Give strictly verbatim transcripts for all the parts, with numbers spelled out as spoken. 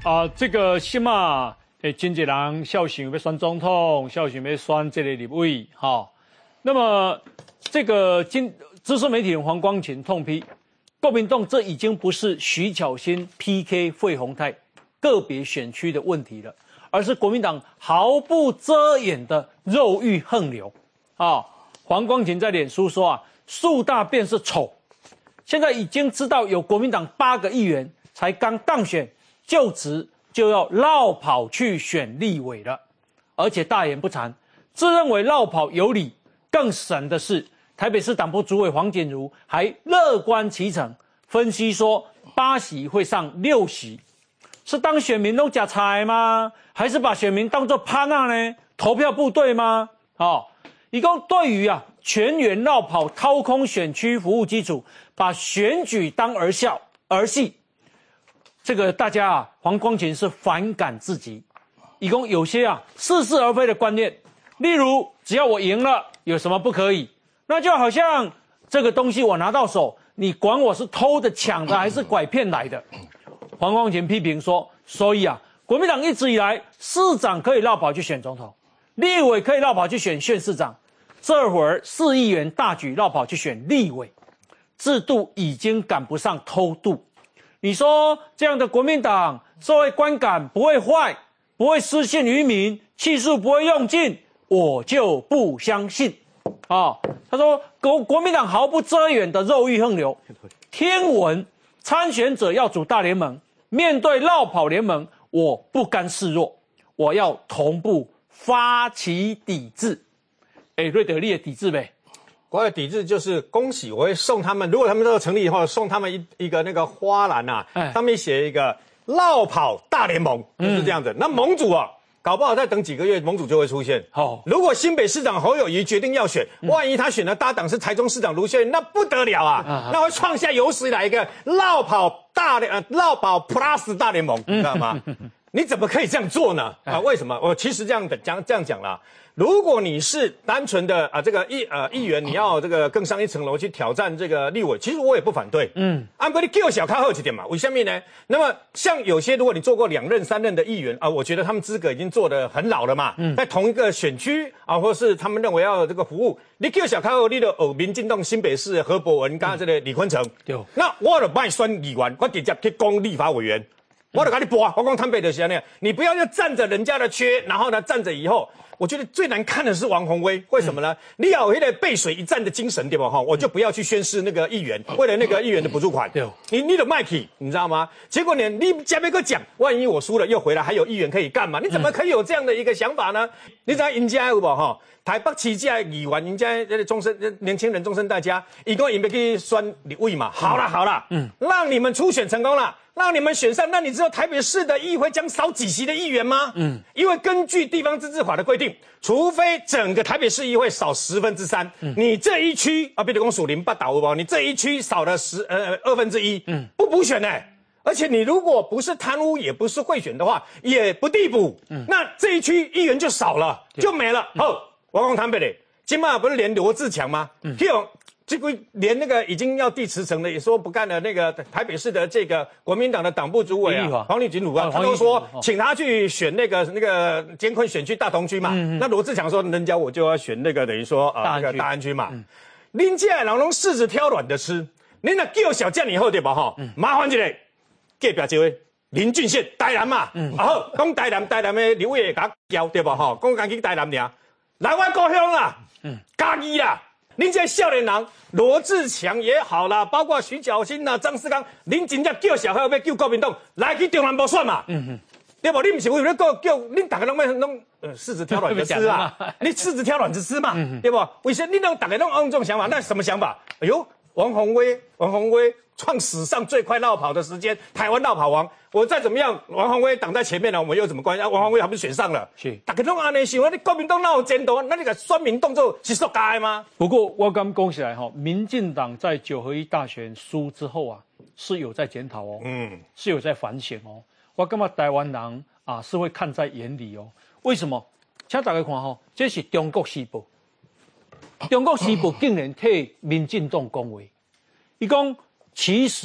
啊，这个起码诶，真济人孝想要选总统，孝想要选这个立委，哈、哦。那么这个今资深媒体人黄光芹痛批，国民党这已经不是徐巧芯 P K 费鸿泰个别选区的问题了，而是国民党毫不遮掩的肉欲横流啊、哦！黄光芹在脸书说啊，树大便是丑，现在已经知道有国民党八个议员才刚当选。就职就要绕跑去选立委了，而且大言不惭，自认为绕跑有理。更神的是，台北市党部主委黄锦如还乐观其成，分析说八席会上六席，是当选民都假财吗？还是把选民当作趴那呢？投票部队吗？哦，一共对于啊全员绕跑掏空选区服务基础，把选举当儿笑儿戏。这个大家啊，黄光芹是反感至极，一共有些啊似是而非的观念，例如只要我赢了，有什么不可以？那就好像这个东西我拿到手，你管我是偷的、抢的还是拐骗来的？黄光芹批评说，所以啊，国民党一直以来，市长可以绕跑去选总统，立委可以绕跑去选县市长，这会儿市议员大举绕跑去选立委，制度已经赶不上偷渡。你说这样的国民党社会观感不会坏，不会失信于民，气数不会用尽，我就不相信。啊、哦，他说国国民党毫不遮掩的肉欲横流，听闻参选者要组大联盟，面对绕跑联盟，我不甘示弱，我要同步发起抵制。哎，瑞德利的抵制呗。 我的抵制就是恭喜，我会送他们，如果他们都成立以后，送他们一一个那个花篮啊，哎、上面写一个绕跑大联盟，就是这样子。嗯、那盟主啊，搞不好再等几个月，盟主就会出现。好、哦，如果新北市长侯友宜决定要选，嗯、万一他选的搭档是台中市长卢秀燕，那不得了啊！啊那会创下有史以来一个绕跑大联呃绕跑 Plus 大联盟，你知道吗？你怎么可以这样做呢？啊，为什么？我其实这样的讲这样讲啦。如果你是单纯的啊这个议呃议员，你要这个更上一层楼去挑战这个立委，其实我也不反对。嗯，安不你给我小看好一点嘛？为什么呢？那么像有些如果你做过两任、三任的议员啊，我觉得他们资格已经做得很老了嘛。嗯，在同一个选区啊，或是他们认为要这个服务，你给我小看好，你的哦，民进党新北市何博文，刚刚这个李坤城，对、嗯，那我就帮你选议员，我直接去攻立法委员。我就跟你播啊，我讲坦白的是那样，你不要就占着人家的缺，然后呢占着以后，我觉得最难看的是王宏威，为什么呢？嗯、你要有那个背水一战的精神，对吧？哈，我就不要去宣示那个议员，为了那个议员的补助款，对，你你的麦体，你知道吗？结果呢，你加别个讲，万一我输了又回来，还有议员可以干嘛？你怎么可以有这样的一个想法呢？你知道人家有无哈？台北市这议员，人家这个终身年轻人终身代家，一共准备去选立委嘛？好了好了，嗯，让你们初选成功了。让你们选上，那你知道台北市的议会将少几席的议员吗？嗯，因为根据地方自治法的规定，除非整个台北市议会少十分之三，嗯、你这一区啊，比如讲属林八岛不，你这一区少了十呃二分之一，嗯，不补选呢、欸。而且你如果不是贪污，也不是贿选的话，也不递补，嗯，那这一区议员就少了，就没了。好、嗯，我讲台北的，今嘛不是连罗志强吗？嗯。这个连那个已经要递辞呈的，也说不干了。那个台北市的这个国民党的党部主委啊，黄立群鲁啊，他都说请他去选那个那个艰困选区大同区嘛。嗯、那罗志强说，人家我就要选那个等于说啊、呃、那个大安区嘛。恁这老农柿子挑软的吃，恁那叫小将以后对吧？哈，嗯、麻烦一下，隔壁这位林俊宪台南嘛，嗯、然后讲台南台南的刘伟甲交对吧？哈，讲赶紧台南尔，来我故乡啦，嗯，嘉义啦。您这少年人罗志强也好啦，包括徐巧芯啦、张世刚，您真正叫小孩要救国民党来去中南部选嘛？嗯哼，对不？你不是为了叫叫，恁大家拢要拢呃柿子挑软的吃啊，你柿子挑软的吃嘛，嗯、对不？为什么你拢大家拢用这种想法？那什么想法？哎呦，王宏威，王宏威创史上最快绕跑的时间，台湾绕跑王。我再怎么样，王宏威挡在前面了，我们又怎么关系？啊，王宏威还不是选上了？是，大家拢安尼想，你国民党哪有监督？那你个选民动作是塑胶的吗？ 不过我刚讲起来哈，民进党在九合一大选输之后啊，是有在检讨哦，嗯，是有在反省哦。我感觉台湾人啊是会看在眼里哦。为什么？请大家看哈，这是中国时报，中国时报竟然替民进党讲话，伊讲其实啊。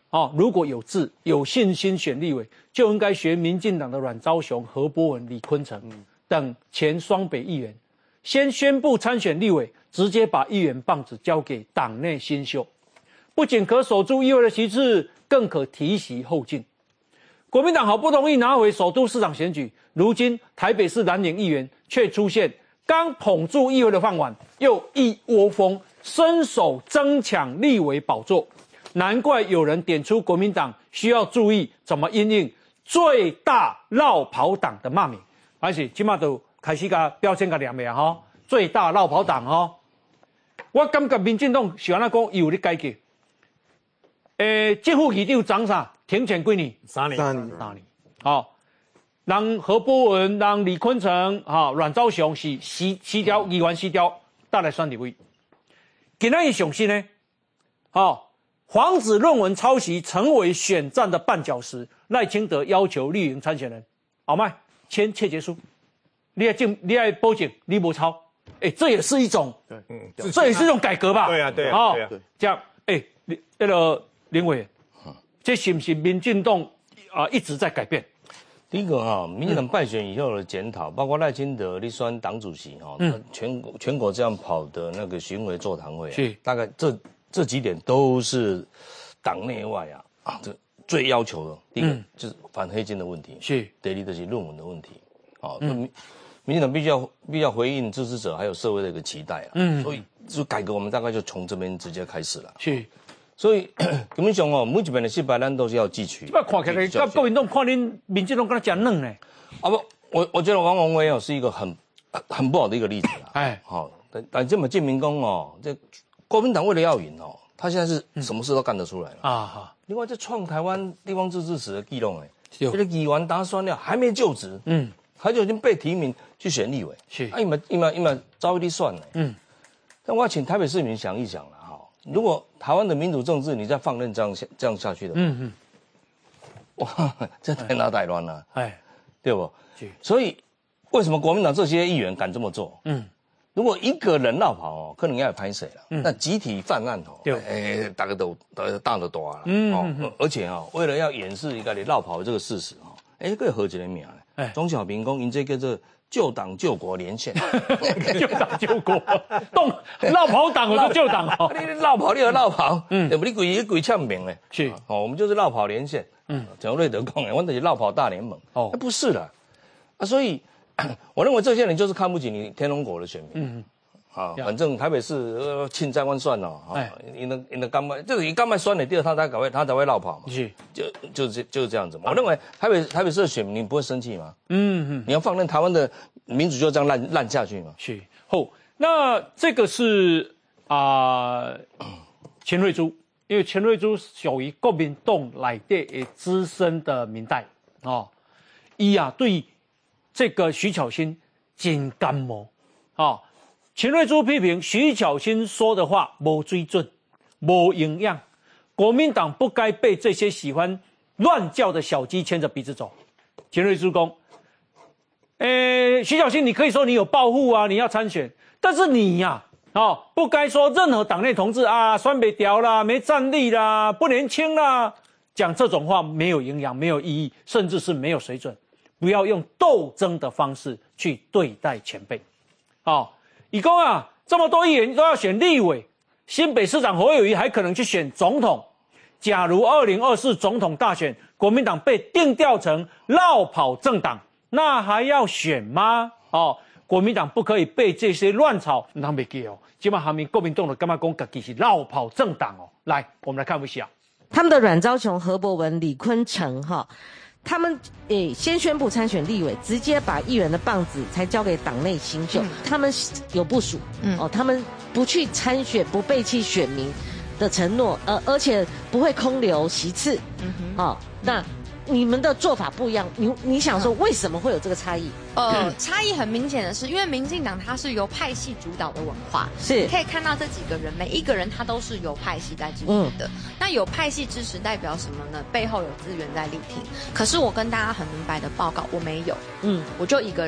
哦，如果有志、有信心选立委，就应该学民进党的阮昭雄、何博文、李坤城等前双北议员，先宣布参选立委，直接把议员棒子交给党内新秀，不仅可守住议会的席次，更可提携后进。国民党好不容易拿回首都市长选举，如今台北市蓝营议员却出现刚捧住议会的饭碗，又一窝蜂伸手争抢立委宝座。难怪有人点出国民党需要注意怎么因应最大落跑党的骂名，而且今嘛都开始甲标签甲念的啊吼，最大落跑党吼。我感觉民进党是安怎讲有咧改革。诶，政府议长长啥？停权几年？ 三年， 三年， 三年。好，让何博文、让李坤城、哈阮昭雄是西西条议员西条带来选立委。今仔日上新呢，好。防止论文抄袭成为选战的绊脚石，赖清德要求绿营参选人，好麦签切结书，你要证，你要保证你不抄，哎，这也是一种， 对，嗯， 这也是一种改革吧？ 对啊，对啊，对啊， 这样，哎，那个林委员，这是不是民进党啊一直在改变？ 第一个哈，民进党败选以后的检讨，包括赖清德你选党主席哈，嗯，全国全国这样跑的那个巡回座谈会， 是大概这。这几点都是党内外啊啊，这最要求的。第一个、嗯、就是反黑金的问题， 是第二就是论文的问题。啊，嗯、民民进党必须要必须要回应支持者还有社会的一个期待啊。嗯，所以就改革我们大概就从这边直接开始了。 是， 所以根本上哦，每一边的失败咱都是要汲取。 这看起来，甲国民党看恁民进党跟他讲嫩呢。 啊不，我我觉得王宏威哦是一个很很不好的一个例子啦。哎，好，但但这么建民公哦这。国民党为了要赢哦，他现在是什么事都干得出来了、嗯、啊！另外，这创台湾地方自治史的记录哎，这个议员打算了还没就职，嗯，他就已经被提名去选立委，是啊，因为因为因为招一滴算呢，嗯。但我要请台北市民想一想了哈，如果台湾的民主政治你再放任这样下这样下去的话，嗯嗯，哇，这天大大乱了，哎，对不？所以为什么国民党这些议员敢这么做？嗯。如果一个人绕跑哦，可能要拍谁了？嗯、那集体犯案哦，哎，大家都大得多了。嗯哦，嗯而且哦，为了要掩饰一个你绕跑的这个事实哦，哎，个何几个名呢？钟小平讲，因这叫做救党救国连线， 救党救国，动绕跑党我就救党哦。 你绕跑你就绕跑，嗯，对不？你鬼一鬼呛名嘞， 是哦，我们就是绕跑连线。嗯，蒋瑞德讲的，我们是绕跑大联盟。哦，不是的啊，所以。我认为这些人就是看不起你天龙国的选民。嗯，啊，反正台北市呃欠债万算了啊，因的因的干麦，这个以干麦算的，第二他才才会他才会绕跑嘛。是，就就是就是这样子嘛。我认为台北台北市的选民你不会生气吗？嗯嗯，你要放任台湾的民主就这样烂烂下去吗？ 是。后那这个是啊，钱瑞珠，因为钱瑞珠属于国民党内的资深的民代哦，伊啊对。这个徐巧芯真干冒啊！秦瑞珠批评徐巧芯说的话没水准、没营养，国民党不该被这些喜欢乱叫的小鸡牵着鼻子走。秦瑞珠公，诶，徐巧芯，你可以说你有抱负啊，你要参选，但是你呀、啊，哦，不该说任何党内同志啊，酸北调啦，没战力啦，不年轻啦，讲这种话没有营养、没有意义，甚至是没有水准。不要用斗争的方式去对待前辈，好，以公啊，这么多议员都要选立委，新北市长侯友宜还可能去选总统。假如二零二四总统大选，国民党被定调成落跑政党，那还要选吗？哦，国民党不可以被这些乱草那没给哦，基本上民国民党的干嘛讲自己是落跑政党哦？来，我们来看一下他们的阮昭雄、何博文、李坤城哈。他们诶先宣布参选立委，直接把议员的棒子才交给党内新秀。嗯、他们有部署，嗯、哦，他们不去参选，不背弃选民的承诺，呃，而且不会空留席次。嗯哼，哦，那你们的做法不一样，你你想说为什么会有这个差异？ 呃，差异很明显的是，因为民进党它是由派系主导的文化， 是你可以看到这几个人，每一个人他都是由派系在支持的。嗯、那有派系支持代表什么呢？背后有资源在力挺。可是我跟大家很明白的报告，我没有，嗯，我就一个人，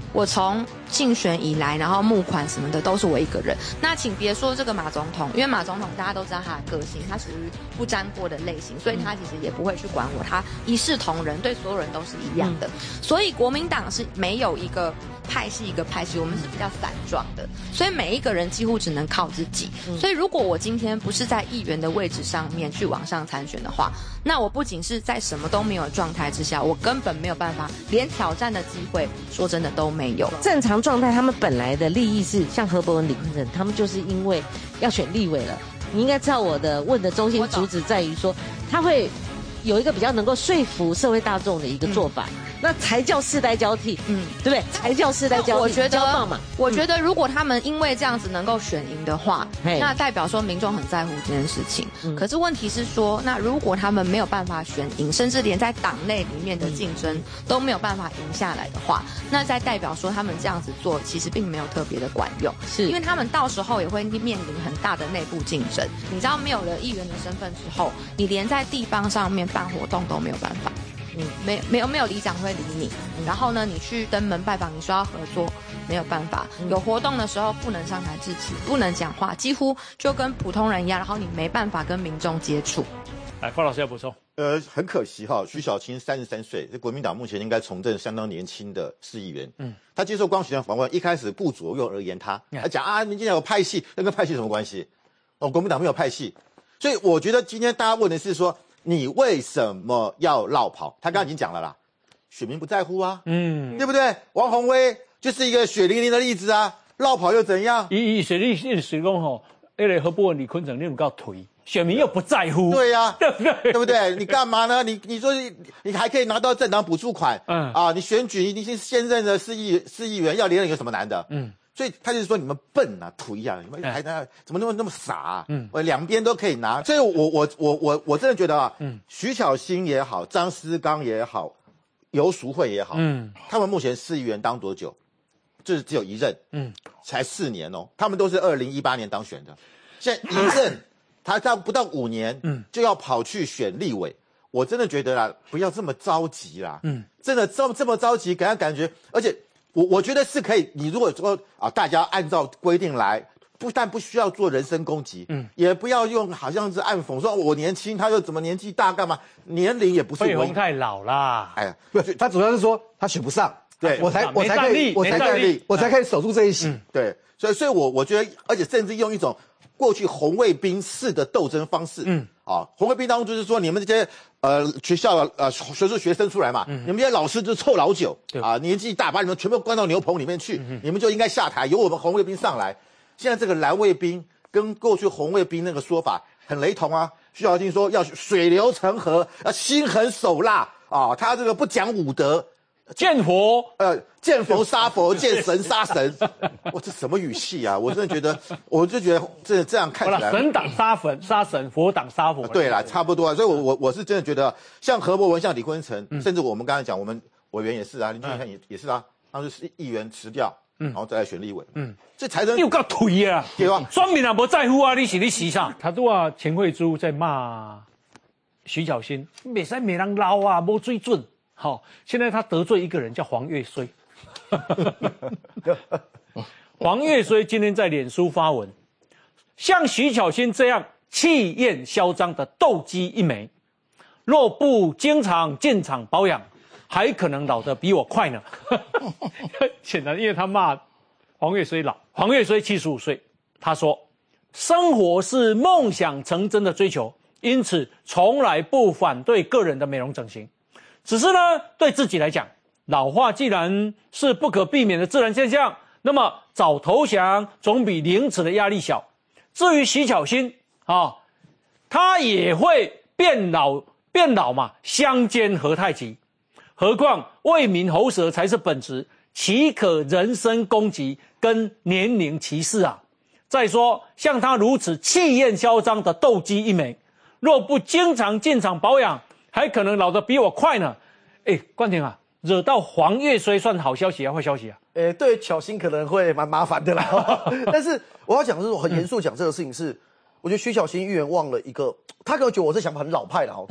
我从竞选以来，然后募款什么的都是我一个人。那请别说这个马总统，因为马总统大家都知道他的个性，他属于不沾锅的类型，所以他其实也不会去管我，他一视同仁，对所有人都是一样的。所以国民党是没有一个派系一个派系，我们是比较散状的，所以每一个人几乎只能靠自己。所以如果我今天不是在议员的位置上面去往上参选的话，那我不仅是在什么都没有的状态之下，我根本没有办法，连挑战的机会，说真的都没有。 正常状态，他们本来的利益是像何伯文、李坤城，他们就是因为要选立委了。你应该知道我的问的中心主旨在于说，他会有一个比较能够说服社会大众的一个做法。嗯，那才叫世代交替，嗯，对不对？才叫世代交替。我觉得，嘛我觉得如果他们因为这样子能够选赢的话，嗯，那代表说民众很在乎这件事情。嗯，可是问题是说，那如果他们没有办法选赢，甚至连在党内里面的竞争都没有办法赢下来的话，那再代表说他们这样子做其实并没有特别的管用，是因为他们到时候也会面临很大的内部竞争。你知道，没有了议员的身份之后，你连在地方上面办活动都没有办法。嗯，没没有没有里长会理你，然后呢，你去登门拜访，你说要合作，没有办法。有活动的时候不能上台致辞，不能讲话，几乎就跟普通人一样，然后你没办法跟民众接触。 来，范老师要补充。 呃，很可惜哈，徐小青三十三岁，这国民党目前应该从政相当年轻的市议员。嗯，他接受光学的访问，一开始不左右而言他，他讲啊，民进党有派系，那跟派系什么关系？哦，国民党没有派系，所以我觉得今天大家问的是说，你为什么要绕跑？他刚刚已经讲了啦，选民不在乎啊，嗯，对不对？王宏威就是一个血淋淋的例子啊，绕跑又怎样？ 以以血淋淋是讲吼，那个何伯文、李坤城，你有够颓，选民又不在乎， 对呀、啊， 对不对？ 对不对？你干嘛呢？你你说你你还可以拿到政党补助款，嗯啊，你选举你是现任的市议市议员要连任有什么难的？嗯。所以他就是说你们笨啊，颓啊，你们还还怎么那么那么傻啊？嗯，我两边都可以拿。所以我我我我我真的觉得啊，嗯，徐巧芯也好，张思刚也好，游淑慧也好，嗯，他们目前市议员当多久？就是只有一任，嗯，才四年哦。他们都是二零一八年当选的，现在一任他到不到五年，嗯，就要跑去选立委。我真的觉得啦，不要这么着急啦，嗯，真的这么这么着急，给他感觉，而且。我我觉得是可以，你如果说啊，大家按照规定来，不但不需要做人身攻击，嗯，也不要用好像是暗讽说我年轻，他又怎么年纪大干嘛？年龄也不是费鸿太老啦， 哎呀，不，他主要是说他选不上， 对我才我才可以我才可以我才可以守住这一席， 嗯，对，所以所以我我觉得，而且甚至用一种过去红卫兵式的斗争方式，嗯。啊，红卫兵当中就是说，你们这些呃学校的呃学术学生出来嘛，嗯、你们这些老师就是臭老九啊，年纪大，把你们全部关到牛棚里面去，嗯、你们就应该下台，由我们红卫兵上来。现在这个蓝卫兵跟过去红卫兵那个说法很雷同啊。徐小青说要水流成河，要心狠手辣啊，他这个不讲武德。 见佛， 呃，见佛杀佛，见神杀神，哇，这什么语气啊！我真的觉得，我就觉得这这样看起来， 神党杀神，杀神，佛党杀佛。 对啦，差不多啊。所以我，我我我是真的觉得，像何伯文、像李坤城，嗯、甚至我们刚才讲，我们委员也是啊，林俊汉也也是啊，当时是议员辞掉，嗯，然后再来选立委，嗯，这才能又够颓啊， 对吧？ 庄民啊，不在乎啊，你是你洗上。他都话钱惠珠在骂徐巧芯，没使没人捞啊，没水准。好，现在他得罪一个人叫黄越绥。黄越绥今天在脸书发文，像徐巧芯这样气焰嚣张的斗鸡一枚，若不经常进场保养，还可能老得比我快呢。显然，因为他骂黄越绥老，黄越绥七十五岁，他说：“生活是梦想成真的追求，因此从来不反对个人的美容整形。只是呢，对自己来讲，老化既然是不可避免的自然现象，那么早投降总比凌迟的压力小。至于徐巧芯啊，他也会变老，变老嘛，相煎何太急？何况为民喉舌才是本职，岂可人身攻击跟年龄歧视啊？再说，像他如此气焰嚣张的斗鸡一枚，若不经常进场保养，还可能老得比我快呢。哎，冠廷啊，惹到黄越绥算好消息啊，坏消息啊？ 诶，对巧芯可能会蛮麻烦的啦。但是我要讲的是，我很严肃讲这个事情是，嗯、我觉得徐巧芯议员忘了一个，他可能觉得我这想法很老派了哈。嗯，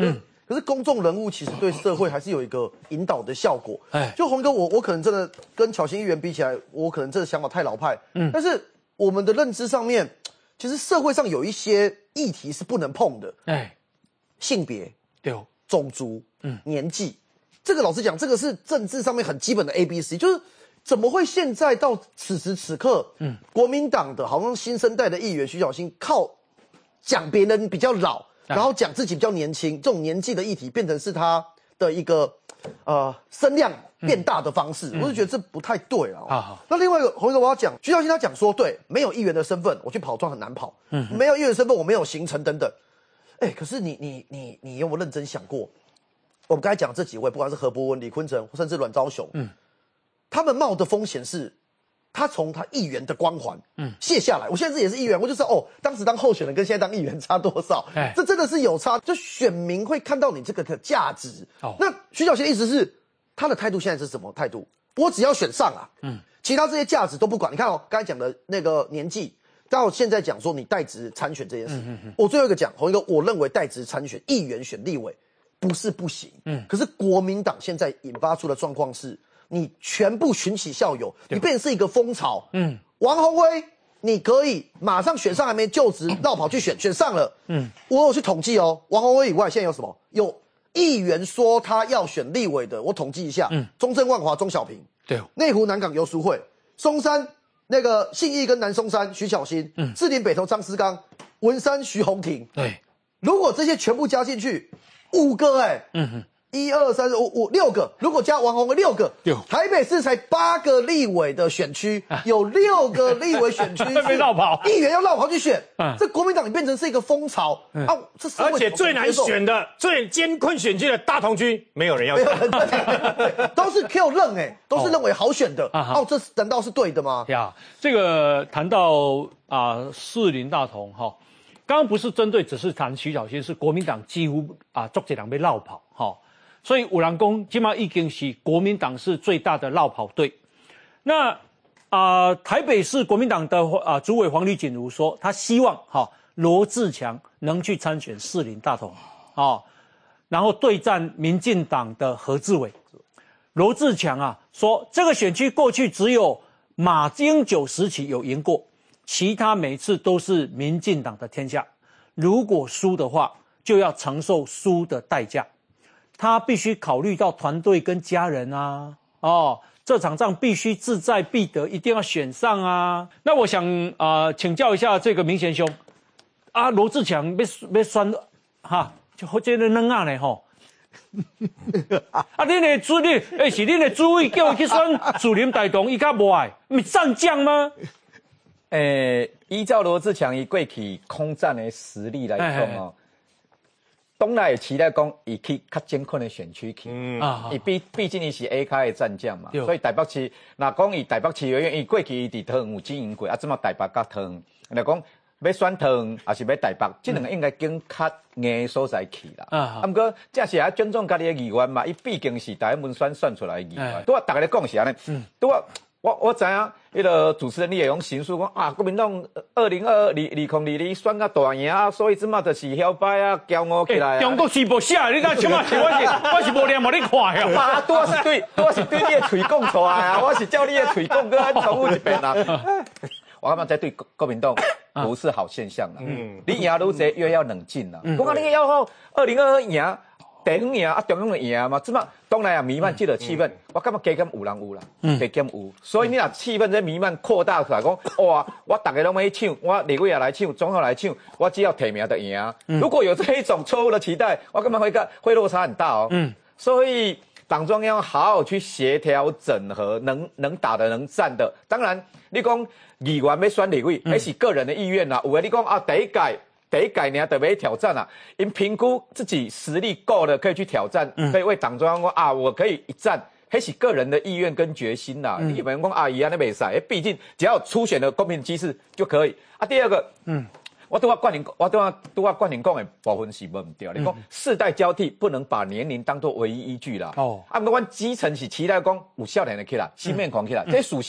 可是公众人物其实对社会还是有一个引导的效果。哎，就洪哥，我我可能真的跟巧芯议员比起来，我可能真的想法太老派。嗯，但是我们的认知上面，其实社会上有一些议题是不能碰的。哎，性别、对，种族、嗯，年纪，这个老实讲，这个是政治上面很基本的 A B C， 就是怎么会现在到此时此刻，嗯，国民党的好像新生代的议员徐巧芯靠讲别人比较老。然后讲自己比较年轻，这种年纪的议题变成是他的一个呃声量变大的方式，嗯、我就觉得这不太对了、哦。啊，那另外一个洪一哥我要讲，徐巧芯他讲说，对，没有议员的身份，我去跑庄很难跑，嗯，没有议员的身份，我没有行程等等。哎，可是你你你你有没有认真想过？我们刚才讲这几位，不管是何博文、李坤城，甚至阮昭雄，嗯，他们冒的风险是。他从他议员的光环，嗯，卸下来。我现在也是议员，我就知道哦，当时当候选人跟现在当议员差多少，哎，这真的是有差。就选民会看到你这个的价值。哦，那徐巧芯的意思是，他的态度现在是什么态度？我只要选上啊，嗯，其他这些价值都不管。你看哦，刚才讲的那个年纪，到现在讲说你代职参选这件事，嗯嗯嗯，我最后一个讲，洪一哥，我认为代职参选议员选立委不是不行，嗯，可是国民党现在引发出的状况是。你全部群起效尤，你变成是一个风潮。嗯，王宏威，你可以马上选上，还没就职，绕跑去选，选上了。嗯，我有去统计哦，王宏威以外，现在有什么？有议员说他要选立委的，我统计一下。嗯，中正万华钟小平，对，内湖南港游淑慧，松山那个信义跟南松山徐巧芯，嗯，士林北投张思刚，文山徐宏庭。对，如果这些全部加进去，五个哎、欸。嗯哼。一二三四五五六个，如果加王宏威六个，台北市才八个立委的选区，有六个立委选区被绕跑， 议员要绕跑去选，嗯、这国民党变成是一个风潮、嗯、啊！这而且最难选的、最艰困选区的大同区，没有人要选， 都是 Q 认哎、欸，都是认为好选的，哦，哦这难道是对的吗？ 呀，这个谈到啊士林大同哈，刚刚不是针对只是谈徐巧芯，是国民党几乎啊足几人被绕跑哈。所以有人说，现在已经是国民党是最大的绕跑队。那啊、呃，台北市国民党的啊、呃、主委黄丽锦如说，他希望哈罗智强能去参选士林大同，啊，然后对战民进党的何志伟。罗智强啊说，这个选区过去只有马英九时期有赢过，其他每次都是民进党的天下。如果输的话，就要承受输的代价。他必须考虑到团队跟家人啊，哦，这场仗必须志在必得，一定要选上啊。那我想啊、呃，请教一下这个明贤兄，啊，罗智强要要选哈，就好这个软啊呢吼。啊，恁的主力，哎，是恁的主委叫伊去选士林大同，伊较无爱，不是战将吗？ 诶，依照罗智强伊过去空战的实力来讲哦。当然会期待讲，伊去较艰困的选区去，嗯啊，伊毕毕竟伊是 A 卡的战将嘛，所以台北市，若讲伊台北市议员，伊过去伊伫桃园有经营过，啊，即马台北甲桃园，来讲要选桃园，还是要台北，即两个应该经较硬的所在去啦。啊，啊，毋过正是啊尊重家己的议员嘛，伊毕竟是台湾文选选出来的议员。拄啊，大家咧讲是安尼，拄啊。我我知影，迄个主持人你会用陈述讲啊，国民党二零二二二零二二选到大赢啊，所以即马就是摇摆啊，骄傲起来、啊。中国是无写，你看即马是我是我是无念无你看啊。妈，多是对多是对你的嘴讲出来啊，我是叫你的嘴讲，搁安重复一遍啊。我感觉这对国民党不是好现象啦。嗯，你赢愈侪越要冷静啦。我讲你要好二零二二赢。地方赢啊，中央就赢嘛，即马当然也弥漫这个气氛，嗯、我感觉加减有人有啦，加减有，所以你若气氛在弥漫扩大出来，讲哇，我大家拢要抢，我立委也来抢，总统来抢，我只要提名就赢。嗯、如果有这一种错误的期待，我感觉会个会落差很大哦。嗯，所以党中央好好去协调整合，能能打的能战的，当然你讲议员要选立委，那、嗯、是个人的意愿啦。有的你讲啊，第一届。第一届呢，特别挑战啊，因评估自己实力够了，可以去挑战，嗯、可以为党中央说啊，我可以一战，那是个人的意愿跟决心啦。嗯、你有人讲啊，一样的比赛，毕竟只要初选的公平机制就可以。啊，第二个，嗯，我对我冠霖，我对我对我冠霖讲的部分是无唔对。你讲世代交替不能把年龄当作唯一依据啦。哦，啊，不过基层是期待讲有少年的起来，新面孔起来，这属实。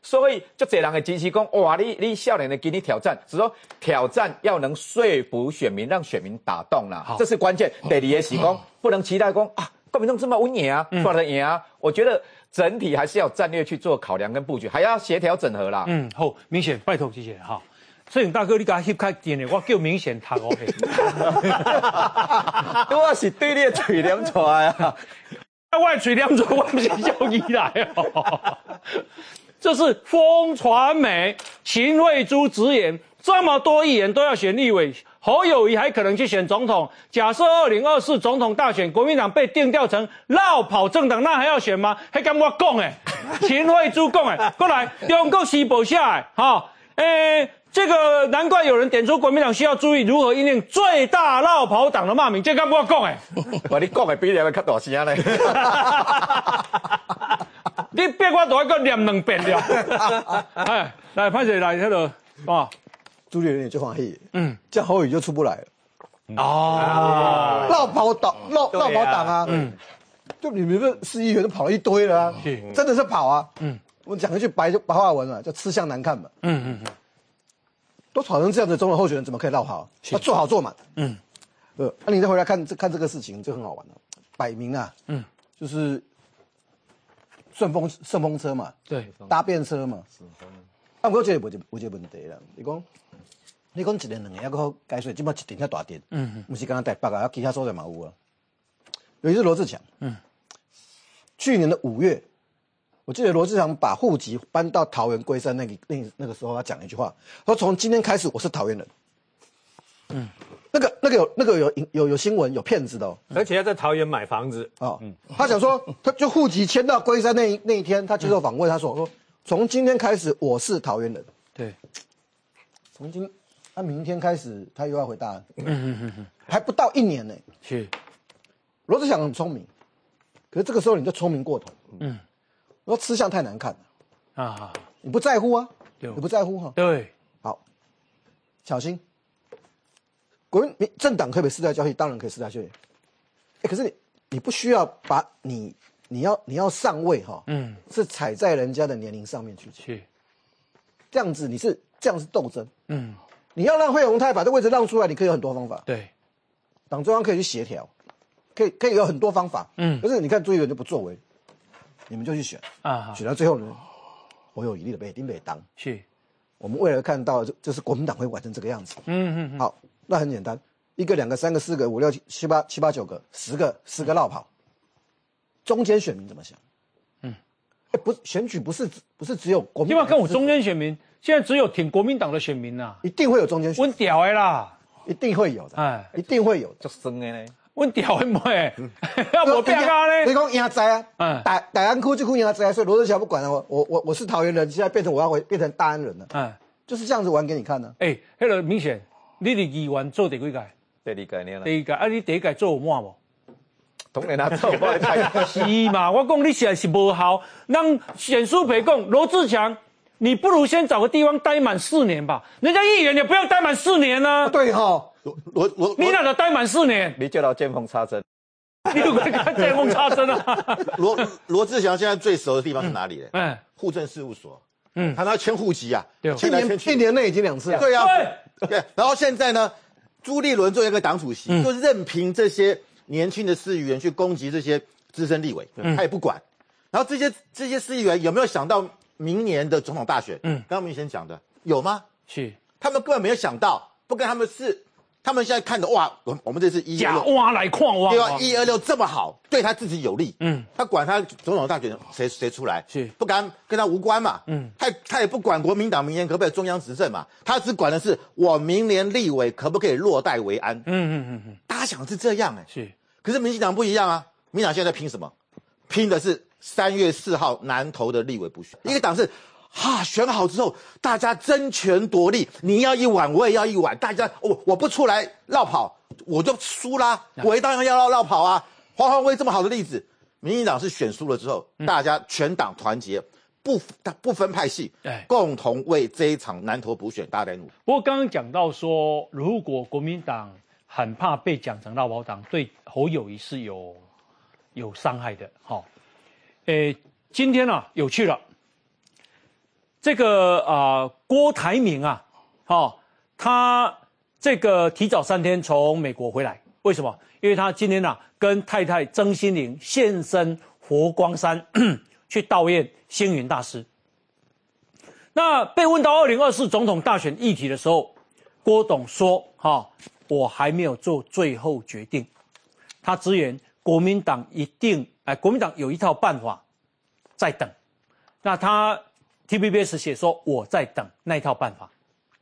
所以就这人的支持讲，哇，你你少年的给你挑战，只说挑战要能说服选民，让选民打动啦，这是关键。第二个是讲，不能期待讲啊，国民党这么稳赢啊，出来赢啊，我觉得。整体还是要战略去做考量跟布局，还要协调整合啦。 嗯，好，明显拜托谢谢哈。摄影大哥，你甲翕较近的，我叫明显读我嘿。 我是对你的嘴念出来啊， 我的嘴念出来，我不是叫你来哦。这是风传媒秦慧珠直言，这么多议员都要选立委。侯友宜还可能去选总统。假设二零二四总统大选，国民党被定调成落跑政党，那还要选吗？还跟我讲诶，秦慧珠讲诶，过来中国时报下来，哈，诶，这个难怪有人点出国民党需要注意如何应对最大落跑党的骂名，这跟我讲诶。 我你讲诶比你还较大声咧。 你别我都一个念两遍了。哎，来潘姐来那个啊。 朱立伦也就欢喜，嗯，这样侯友宜就出不来了。 哦， 绕跑党，绕绕跑党啊，嗯，就你们这市议员都跑了一堆了啊，真的是跑啊，嗯，我们讲一句白白话文嘛，叫吃相难看嘛，嗯嗯嗯，都跑成这样的总统候选人，怎么可以绕跑？他做好做满，嗯，呃，那你再回来看这看这个事情就很好玩了，摆明啊，嗯，就是顺风顺风车嘛， 对， 搭便车嘛，啊，我觉得无一无一个问题啦，你讲。你讲一年两年还好解说，即摆一定遐大电，嗯嗯，不是刚刚台北啊，其他所在嘛有啊。尤其是罗志强，嗯，去年的五月，我记得罗志强把户籍搬到桃园龟山那个那那个时候，他讲一句话，说从今天开始我是桃园人，嗯，那个那个有那个有有有新闻有骗子的哦， 而且要在桃园买房子哦，嗯，他想说他就户籍迁到龟山那一那一天，他接受访问，他说说从今天开始我是桃园人， 对， 从今。他、啊、明天开始，他又要回大安，嗯嗯嗯嗯，还不到一年呢。 是， 罗志祥很聪明，可是这个时候你就聪明过头，嗯，我说吃相太难看了啊，你不在乎啊，你不在乎哈， 对， 好，小心，国民政党可不可以世代交易？当然可以世代交易，哎，可是你你不需要把你你要你要上位哈，嗯，是踩在人家的年龄上面去， 去， 这样子你是这样是斗争，嗯。你要让惠宏泰把这位置让出来，你可以有很多方法。 对， 党中央可以去协调，可以可以有很多方法。嗯，可是你看朱立伦就不作为，你们就去选啊，选到最后呢，我有一力的被丁北当。 是， 我们未来看到就是国民党会玩成这个样子。嗯嗯。好，那很简单，一个、两个、三个、四个、五六七七八七八九个、十个十个落跑，中间选民怎么想？嗯，哎，不，选举不是不是只有国民党， 因为看我中间选民。现在只有挺国民党的选民呐、啊， 一定会有中间选民， 阮屌的啦， 一定会有的，哎，一定会有， 就生的呢， 阮屌的没，要无变啊呢？ 你讲赢在啊，嗯，大大安区这区赢在，所以罗志祥不管了，我我我是桃园人，现在变成我要回变成大安人了，嗯，就是这样子玩给你看呢。 哎，迄个明显，你的议员做第几届？ 第二届呢？ 第二届啊，你第一届做有满无？ 当然啊，做满是嘛？我讲你现在是无效，让选书培讲罗志强。你不如先找个地方待满四年吧，人家议员也不要待满四年呢、啊。 对哈、哦，罗罗罗， 你哪能待满四年？ 你就到见缝插针， 你有没有看见缝插针啊？ 罗罗志祥现在最熟的地方是哪里呢？嗯，户政事务所。嗯，他要迁户籍啊， 一年一年内已经两次了。 对啊，对对。然后现在呢，朱立伦作为一个党主席，嗯、就任凭这些年轻的市议员去攻击这些资深立委，嗯、他也不管。然后这些这些市议员有没有想到？明年的总统大选，嗯，刚刚明先讲的有吗？ 是， 他们根本没有想到，不跟他们是，他们现在看的哇，我我们这次一假挖来矿挖， 对吧？一二六这么好，对他自己有利，嗯，他管他总统大选谁谁出来， 是不敢跟他无关嘛，嗯，他他也不管国民党明年可不可以中央执政嘛，他只管的是我明年立委可不可以落袋为安，嗯嗯嗯嗯，大家想的是这样哎、欸， 是， 可是民进党不一样啊，民进党现在在拼什么？拼的是。三月四号南投的立委补选，一个党是，哈选好之后，大家争权夺利，你要一碗，我也要一碗，大家我我不出来绕跑，我就输啦，我当然要绕绕跑啊。黄宏威这么好的例子，民进党是选输了之后，嗯、大家全党团结，不不分派系，共同为这一场南投补选大家来努力。 不过刚刚讲到说，如果国民党很怕被讲成绕跑党，对侯友宜是有有伤害的，哈、哦。诶，今天啊，有趣了。 这个啊、呃、郭台铭啊，哦，他这个提早三天从美国回来，为什么？因为他今天啊跟太太曾心玲现身佛光山去悼唁星云大师。那被问到二零二四总统大选议题的时候，郭董说：“哈、哦，我还没有做最后决定。”他直言国民党一定，哎，国民党有一套办法在等。那他 T V B S 写说我在等那一套办法。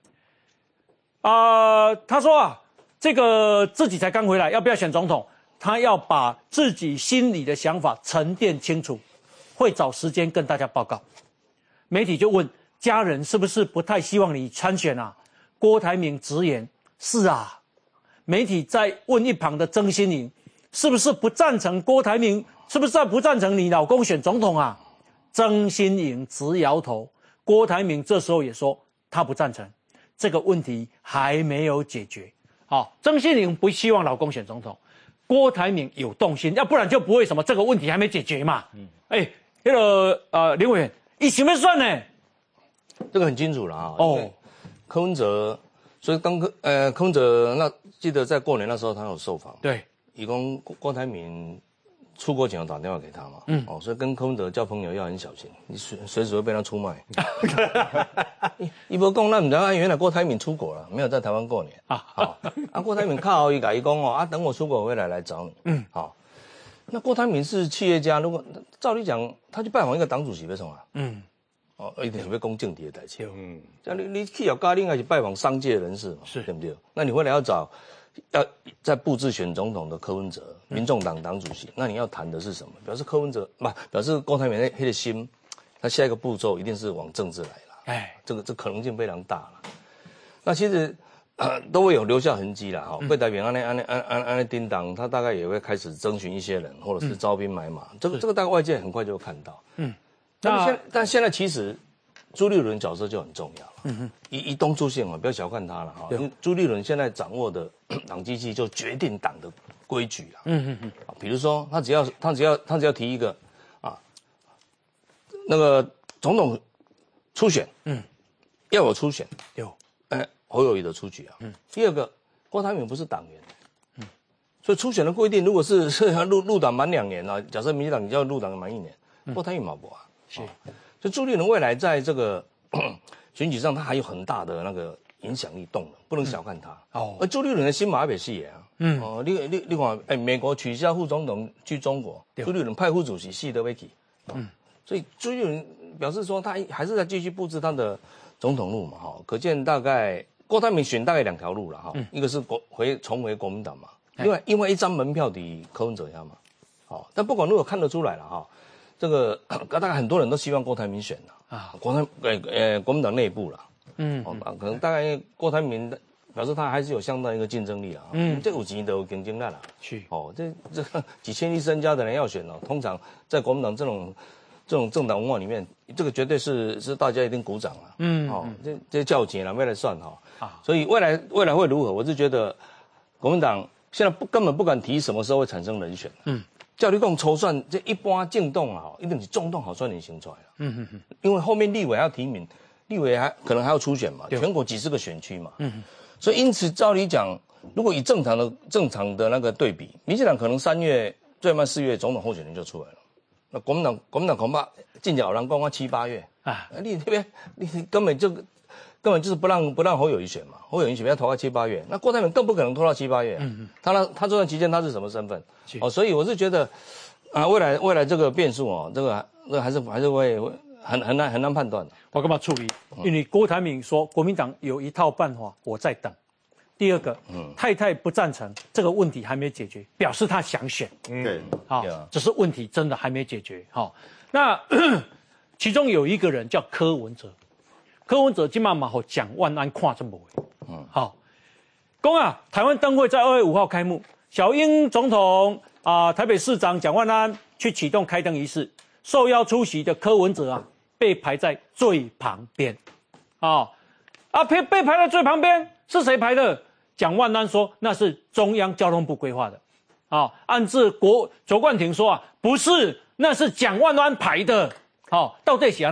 啊、呃，他说啊，这个自己才刚回来，要不要选总统？他要把自己心里的想法沉淀清楚，会找时间跟大家报告。媒体就问家人是不是不太希望你参选啊？郭台铭直言是啊。媒体在问一旁的曾心玲，是不是不赞成郭台铭？是不是不赞成你老公选总统啊？曾心玲直摇头。郭台铭这时候也说他不赞成，这个问题还没有解决。好，曾心玲不希望老公选总统，郭台铭有动心，要不然就不会什么这个问题还没解决嘛。嗯，哎，那个呃林委员，你想要算呢？ 这个很清楚了啊。哦，柯文哲，所以刚柯呃柯文哲那记得在过年那时候他有受访， 对， 以公郭台铭出国前有打电话给他嘛，嗯，哦，所以跟柯文哲交朋友要很小心，你随随时会被他出卖。一波讲，那唔知道原来郭台铭出国了，没有在台湾过年啊。好，啊，郭台铭靠好一改一公哦，啊，等我出国回来来找你。嗯，好。那郭台铭是企业家，如果照理讲，他去拜访一个党主席，为什么？嗯，哦，一定是要讲政治的代志。嗯，像你你去要家，你应该是拜访商界人士嘛，是对不对？那你回来要找要在布置选总统的柯文哲，民众党党主席，那你要谈的是什么？表示柯文哲不表示郭台铭那黑的心，他下一个步骤一定是往政治来了。哎，这个这可能性非常大了。那其实呃都会有留下痕迹啦。哈、哦，被代表安内安内安安安内叮当，他大概也会开始征询一些人，或者是招兵买马。嗯、这个这个大概外界很快就会看到。嗯，那现但现在其实朱立伦角色就很重要了。嗯哼，一一东出现啊，不要小看他了哈。因为朱立伦现在掌握的党机器就决定党的规矩啊。嗯哼哼，比如说他只要他只要他只要提一个啊，那个总统初选，嗯，要有初选，有，哎，侯友宜的出局啊。嗯，第二个，郭台铭不是党员，嗯，所以初选的规定，如果是是入入党满两年啊，假设民进党你要入党满一年，郭台铭嘛不啊，是，所以朱立伦未来在这个选举上，他还有很大的那个影响力动能，不能小看他。哦，而朱立伦的新马北系也啊，嗯，哦，你你你看，哎，美国取消副总统去中国，朱立伦派副主席系德维奇，嗯，所以朱立伦表示说，他还是在继续布置他的总统路嘛，哈，可见大概郭台铭选大概两条路了哈，嗯、一个是国回重回国民党嘛，另外因为一张门票抵柯文哲呀嘛，好，但不管如果看得出来了哈，这个大概很多人都希望郭台铭选的啊，国台呃呃国民党内部啦，嗯，哦，可能大概郭台铭表示他还是有相当一个竞争力啊，嗯，这有钱都有竞争力啦，是，哦，这这几千亿身家的人要选哦，通常在国民党这种。这种政党文化里面，这个绝对是是大家一定鼓掌了。嗯，好、哦，这这较钱了，未来算哈。啊，所以未来未来会如何？我是觉得国民党现在不根本不敢提什么时候会产生人选。嗯，照你讲筹算，这一般进动啊，一定是中动好算年行出来了。嗯嗯嗯，因为后面立委要提名，立委还可能还要初选嘛，全国几十个选区嘛。嗯，所以因此照理讲，如果以正常的正常的那个对比，民进党可能三月最慢四月总统候选人就出来了。那国民党，国民党恐怕进脚人讲话七八月啊，你这边你根本就根本就是不让不让侯友宜选嘛，侯友宜选要拖到七八月，那郭台铭更不可能拖到七八月、啊。嗯嗯，他那他这段期间他是什么身份？哦，所以我是觉得啊，未来未来这个变数哦，这个这个还是还是会很很难很难判断的。 我干嘛处理？因为郭台铭说国民党有一套办法，我在等。第二个，嗯，太太不赞成这个问题还没解决，表示他想选，对，好，只是问题真的还没解决，好，那其中有一个人叫柯文哲，柯文哲今晚嘛和蒋万安看这么回，嗯，好，公啊，台湾灯会在二月五号开幕，小英总统啊、呃，台北市长蒋万安去启动开灯仪式，受邀出席的柯文哲啊，被排在最旁边，啊，啊被被排在最旁边。是谁排的？蒋万安说那是中央交通部规划的，啊，按自国卓冠廷说啊，不是，那是蒋万安排的，好、哦，到底是哪？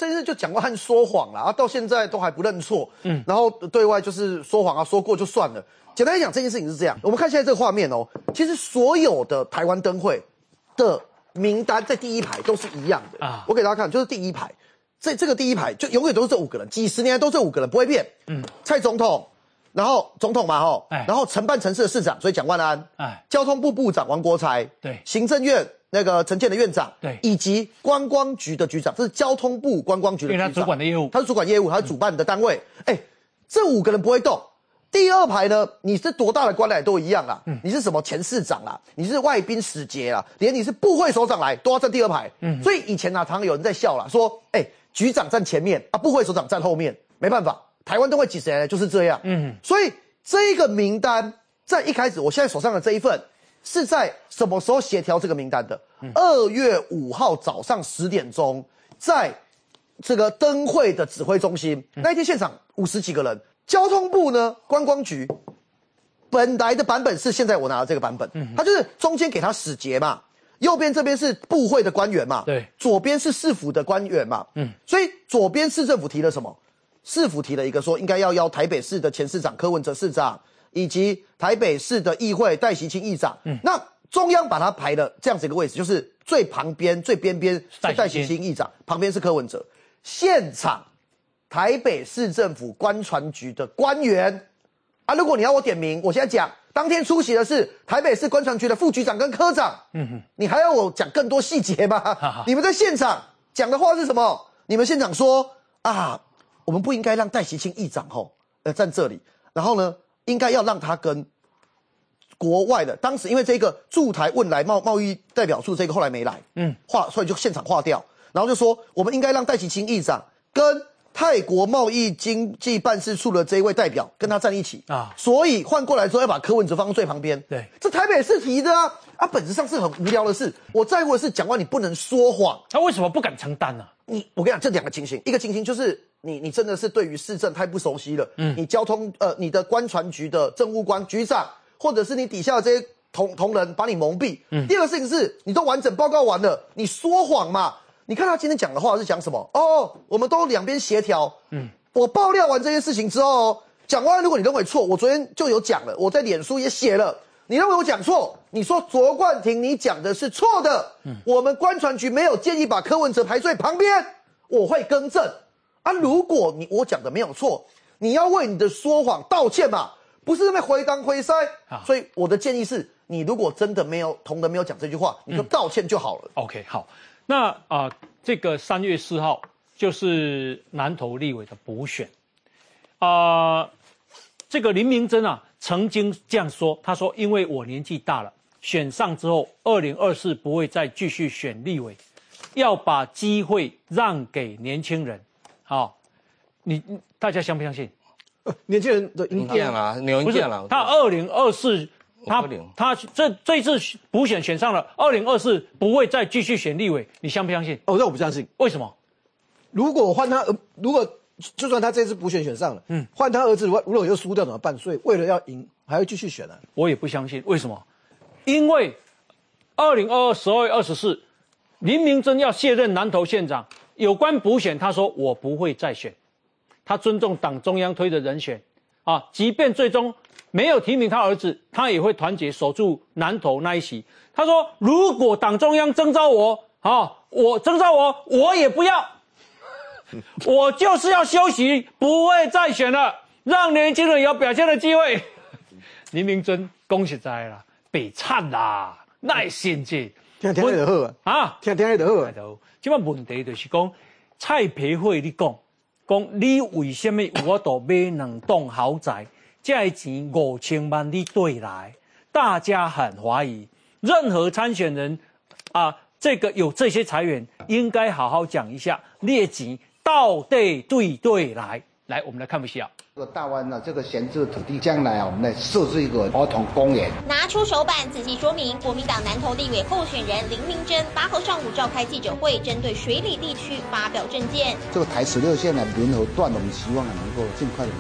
这件事就蒋万安说谎了啊，到现在都还不认错，嗯，然后对外就是说谎啊，说过就算了。简单来讲，这件事情是这样，我们看现在这个画面哦，其实所有的台湾灯会的名单在第一排都是一样的啊，我给大家看，就是第一排，这这个第一排就永远都是这五个人，几十年来都这五个人不会变，嗯，蔡总统。然后总统嘛吼，然后承办城市的市长，所以蒋万安，哎，交通部部长王国材，对，行政院那个陈建的院长，对，以及观光局的局长，这是交通部观光局的局长，因为他主管的业务，他是主管业务，他是主办的单位，哎、嗯，这五个人不会动。第二排呢，你是多大的官来都一样啦，嗯，你是什么前市长啦，你是外宾使节啦，连你是部会首长来都要站第二排，嗯，所以以前啊，常常有人在笑啦，说，哎、欸，局长站前面啊，部会首长站后面，没办法。台湾灯会几十年来就是这样，嗯，所以这一个名单在一开始，我现在手上的这一份是在什么时候协调这个名单的？二、嗯、月五号早上十点钟，在这个灯会的指挥中心，嗯、那一天现场五十几个人，交通部呢，观光局本来的版本是现在我拿的这个版本，嗯，它就是中间给他使节嘛，右边这边是部会的官员嘛，对，左边是市府的官员嘛，嗯，所以左边市政府提了什么？市府提了一个说，应该要邀台北市的前市长柯文哲市长，以及台北市的议会戴习清议长。嗯，那中央把它排了这样子一个位置，就是最旁边、最边边是戴习清议长，旁边是柯文哲。现场台北市政府观传局的官员啊，如果你要我点名，我现在讲，当天出席的是台北市观传局的副局长跟科长。嗯哼，你还要我讲更多细节吗？哈哈，你们在现场讲的话是什么？你们现场说啊。我们不应该让戴习清议长吼呃站这里，然后呢，应该要让他跟国外的当时因为这个驻台汶莱贸贸易代表处这个后来没来，嗯，划所以就现场划掉，然后就说我们应该让戴习清议长跟泰国贸易经济办事处的这一位代表跟他站一起啊，所以换过来之后要把柯文哲放到最旁边，对，这台北市提的啊，啊本质上是很无聊的事，我在乎的是蒋万你不能说谎， 他为什么不敢承担呢、啊？ 你我跟你讲，这两个情形，一个情形就是你你真的是对于市政太不熟悉了，嗯，你交通呃你的观传局的政务官局长，或者是你底下的这些同同仁把你蒙蔽，嗯，第二个事情是你都完整报告完了，你说谎嘛？你看他今天讲的话是讲什么？哦，我们都两边协调，嗯，我爆料完这件事情之后，蒋万安，如果你认为错，我昨天就有讲了，我在脸书也写了。你认为我讲错？你说卓冠廷你讲的是错的，嗯，我们观传局没有建议把柯文哲排最旁边，我会更正啊。如果你我讲的没有错，你要为你的说谎道歉嘛，不是那边回当回塞。所以我的建议是，你如果真的没有同仁没有讲这句话，你就道歉就好了。 嗯、OK， 好，那啊、呃，这个三月四号就是南投立委的补选啊、呃，这个林明珍啊。曾经这样说，他说：“因为我年纪大了，选上之后，二零二四不会再继续选立委，要把机会让给年轻人。”好，你大家相不相信？ 呃、年轻人的意见啦，有意见啦。 他二零二四，他他这这一次补选选上了，二零二四不会再继续选立委，你相不相信？ 哦，那我不相信。 为什么？ 如果换他，呃、如果。就算他这次补选选上了，嗯，换他儿子如果如果又输掉怎么办？所以为了要赢，还要继续选啊。 我也不相信，为什么？因为二零二二十二月二十四，林明珍要卸任南投县长，有关补选，他说我不会再选，他尊重党中央推的人选啊，即便最终没有提名他儿子，他也会团结守住南投那一席。他说，如果党中央征召我，啊，我征召我，我也不要。我就是要休息，不会再选了，让年轻人有表现的机会。林明珍恭喜在啦，北惨啦，耐心者， 听听就好啊，啊，听听就好啊。 即摆问题就是讲，蔡培慧你讲，讲你为什么有法度买两栋豪宅，这钱五千万你对来，大家很怀疑，任何参选人啊，这个有这些财源，应该好好讲一下，列钱。到底对对来，来，我们来看一下。 这个大湾呢，这个闲置土地，将来啊，我们来设置一个儿童公园。 拿出手板仔细说明，国民党南投立委候选人林明珍八号上午召开记者会，针对水里地区发表政见。 这个台十六线的联合段，我们希望能够尽快的来把它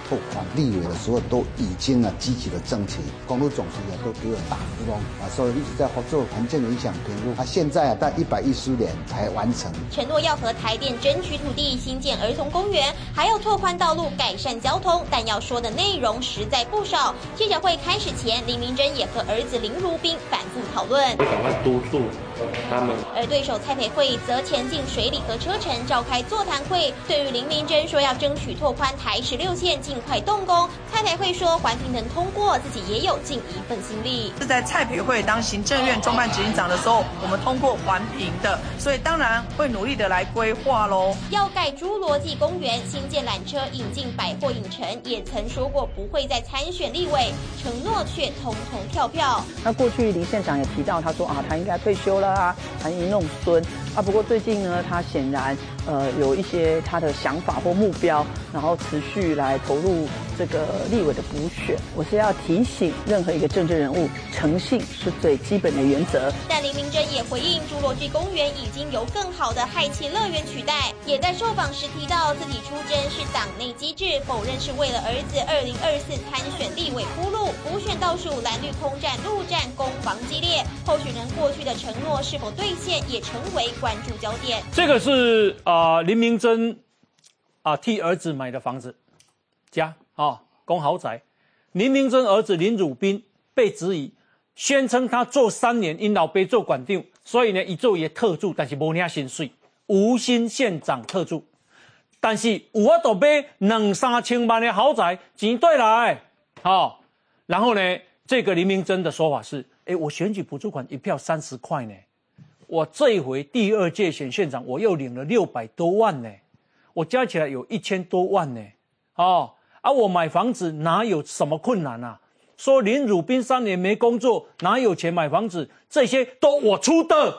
拓宽立委的时候，都已经啊积极的争取，公路总局啊都给我打工啊，所以一直在做环境影响评估。啊，现在啊到一百一十年才完成。 承诺要和台电争取土地新建儿童公园，还要拓宽道路、改善交通，但要说的内容实在不少。记者会开始前，林明溱也和儿子林如宾反复讨论， 会赶快督促他们。 而对手蔡培慧则前进水里和车城召开座谈会。对于林明溱说要争取拓宽台十六线，尽快动工，蔡培慧说环评能通过，自己也有尽一份心力。 是在蔡培慧当行政院中办执行长的时候，我们通过环评的，所以当然会努力的来规划喽。 要盖侏罗纪公园、新建缆车、引进百货影城，也曾说过不会再参选立委，承诺却通通跳票。 那过去林县长也提到，他说啊，他应该退休了啊，含饴弄孙啊。不过最近呢，他显然呃有一些他的想法或目标，然后持续来投入这个立委的补选。我是要提醒任何一个政治人物，诚信是最基本的原则。 但林明溱也回应，侏罗纪公园已经由更好的害气乐园取代，也在受访时提到自己出征是党内机制，否认是为了儿子二零二四参选立委铺路。补选倒数，蓝绿空战、陆战攻防激烈，候选人过去的承诺是否兑现，也成为关注焦点。 这个是啊、呃、林明溱啊、呃、替儿子买的房子家啊，供豪宅。林明溱儿子林汝彬被质疑，宣称他做三年，因老爸做馆长，所以呢，伊做伊特助，但是无领薪水，无薪县长特助。但是有法度买两三千万的豪宅，钱对来，好、哦，然后呢，这个林明溱的说法是，哎，我选举补助款一票三十块呢，我这一回第二届选县长，我又领了六百多万呢，我加起来有一千多万呢，哦，啊，我买房子哪有什么困难啊？说林汝彬三年没工作，哪有钱买房子？这些都我出的。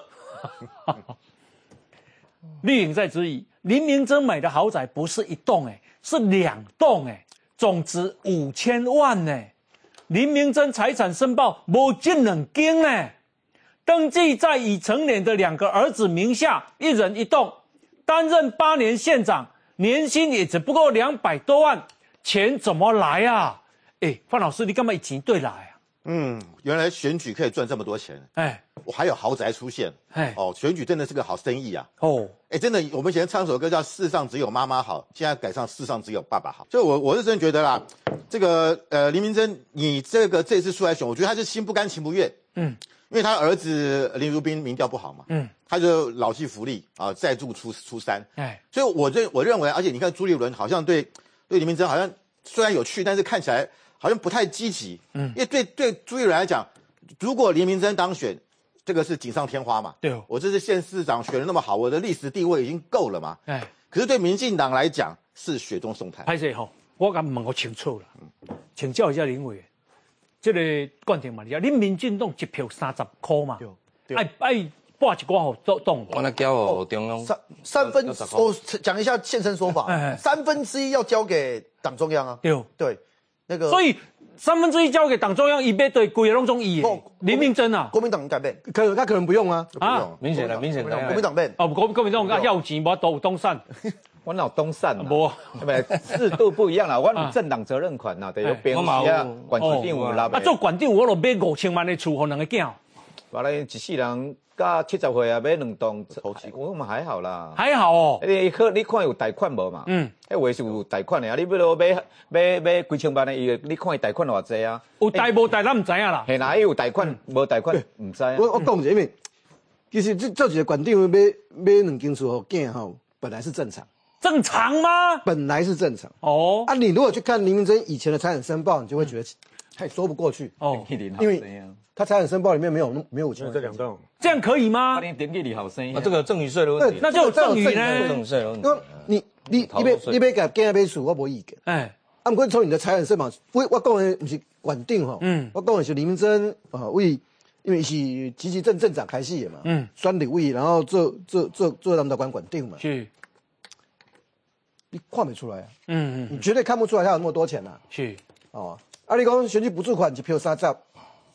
绿营在质疑林明溱买的豪宅不是一栋哎，是两栋哎，总值五千万呢。林明溱财产申报没进两间呢，登记在已成年的两个儿子名下，一人一栋，担任八年县长，年薪也只不过两百多万，钱怎么来啊？哎，范老师，你干嘛以钱对来啊？ 嗯，原来选举可以赚这么多钱，哎，我还有豪宅出现，哎，哦，选举真的是个好生意啊，哦，哎，真的，我们以前唱首歌叫“世上只有妈妈好”，现在改唱“世上只有爸爸好”。所以我我是真觉得啦，这个呃林明溱，你这个这次出来选，我觉得他是心不甘情不愿，嗯，因为他儿子林如彬民调不好嘛，嗯，他就老骥伏枥啊，再度出出山，哎，所以我认我认为，而且你看朱立伦好像对对林明溱好像虽然有趣，但是看起来好像不太积极，嗯，因为对对朱立伦来讲，如果林明溱当选，这个是锦上添花嘛，对、哦，我这次县市长选的那么好，我的历史地位已经够了嘛，哎，可是对民进党来讲是雪中送炭。 拍摄吼，我敢问我清楚了，嗯、请教一下林委员，这个冠廷嘛，你讲恁民进党一票三十块嘛，对，爱爱拨一寡好动动， 我那交中央三三分，我讲一下现身说法，哎、三分之一要交给党中央啊，对对。那个， 所以三分之一交给党中央，一边对规个拢中意的。林明溱啊， 国民党应该变， 可他可能不用啊， 啊， 明显的，明显的， 国民党变。 哦，国国民党要有钱，我都有东散， 我哪有东散？ 无， 制度不一样啦，我政党责任款呐，得有编啊，管管定有啦。 啊，做管定我就买五千万的厝，给两个囝。 完了，一世人。到七十岁啊，买两栋，我们还好啦， 还好哦。 你可你看有贷款无嘛？嗯，迄话是有贷款的啊。你要落买买买几千万的，伊你看伊贷款偌济啊？ 有贷无贷，咱唔知影啦。 嘿，哪有贷款无贷款唔知。 我我讲一下，因为其实这做一个馆长买买两间厝给囝吼，本来是正常。 正常吗？ 本来是正常。哦。啊，你如果去看林明溱以前的财产申报，你就会觉得太说不过去哦，因为他财产申报里面没有没有五千万这两栋。 这样可以吗？ 连点给你好生意， 那这个赠与税的问题， 那就有赠与呢？ 赠与税的问题。 你你你别你别给给买厝，我无意见。哎，啊，不过从你的财产申报，我我讲的不是管定哈，嗯，我讲的是林明溱啊，为因为是积极镇镇长开始的嘛，嗯，选立委，然后做做做做咱们管管定嘛，是，你看不出来啊，嗯嗯，你绝对看不出来他有那么多钱呐，是，哦，啊，你讲选举补助款一票三十。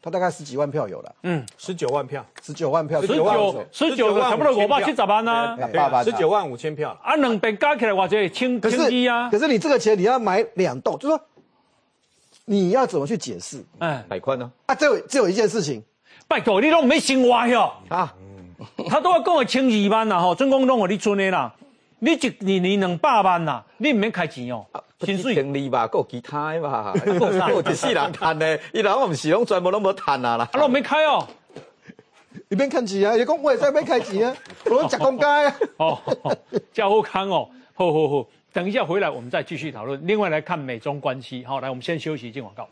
他大概十几万票有了， 嗯，十九万票， 十九万票， 十九十九个差不多五百七十万呐， 十九万五千票啊，两边加起来我这千千一啊。 可是你这个钱你要买两栋，就说你要怎么去解释？ 哎，百块呢？ 啊，只有只有一件事情， 拜托你都没生活哟啊，他都要讲个千二万啦吼，总共拢互你存的啦，你一年年两百万啦，你唔免开钱哦。 薪水千二吧，够其他的吧，够一世人赚的，伊人我唔是拢全部拢无赚啊啦， 啊，拢没开哦， 你免看钱啊，你讲我也在免开钱啊，我食公家啊， 哦，叫好康哦，好好好，等一下回来我们再继续讨论。另外来看美中关系，好，来我们先休息进广告。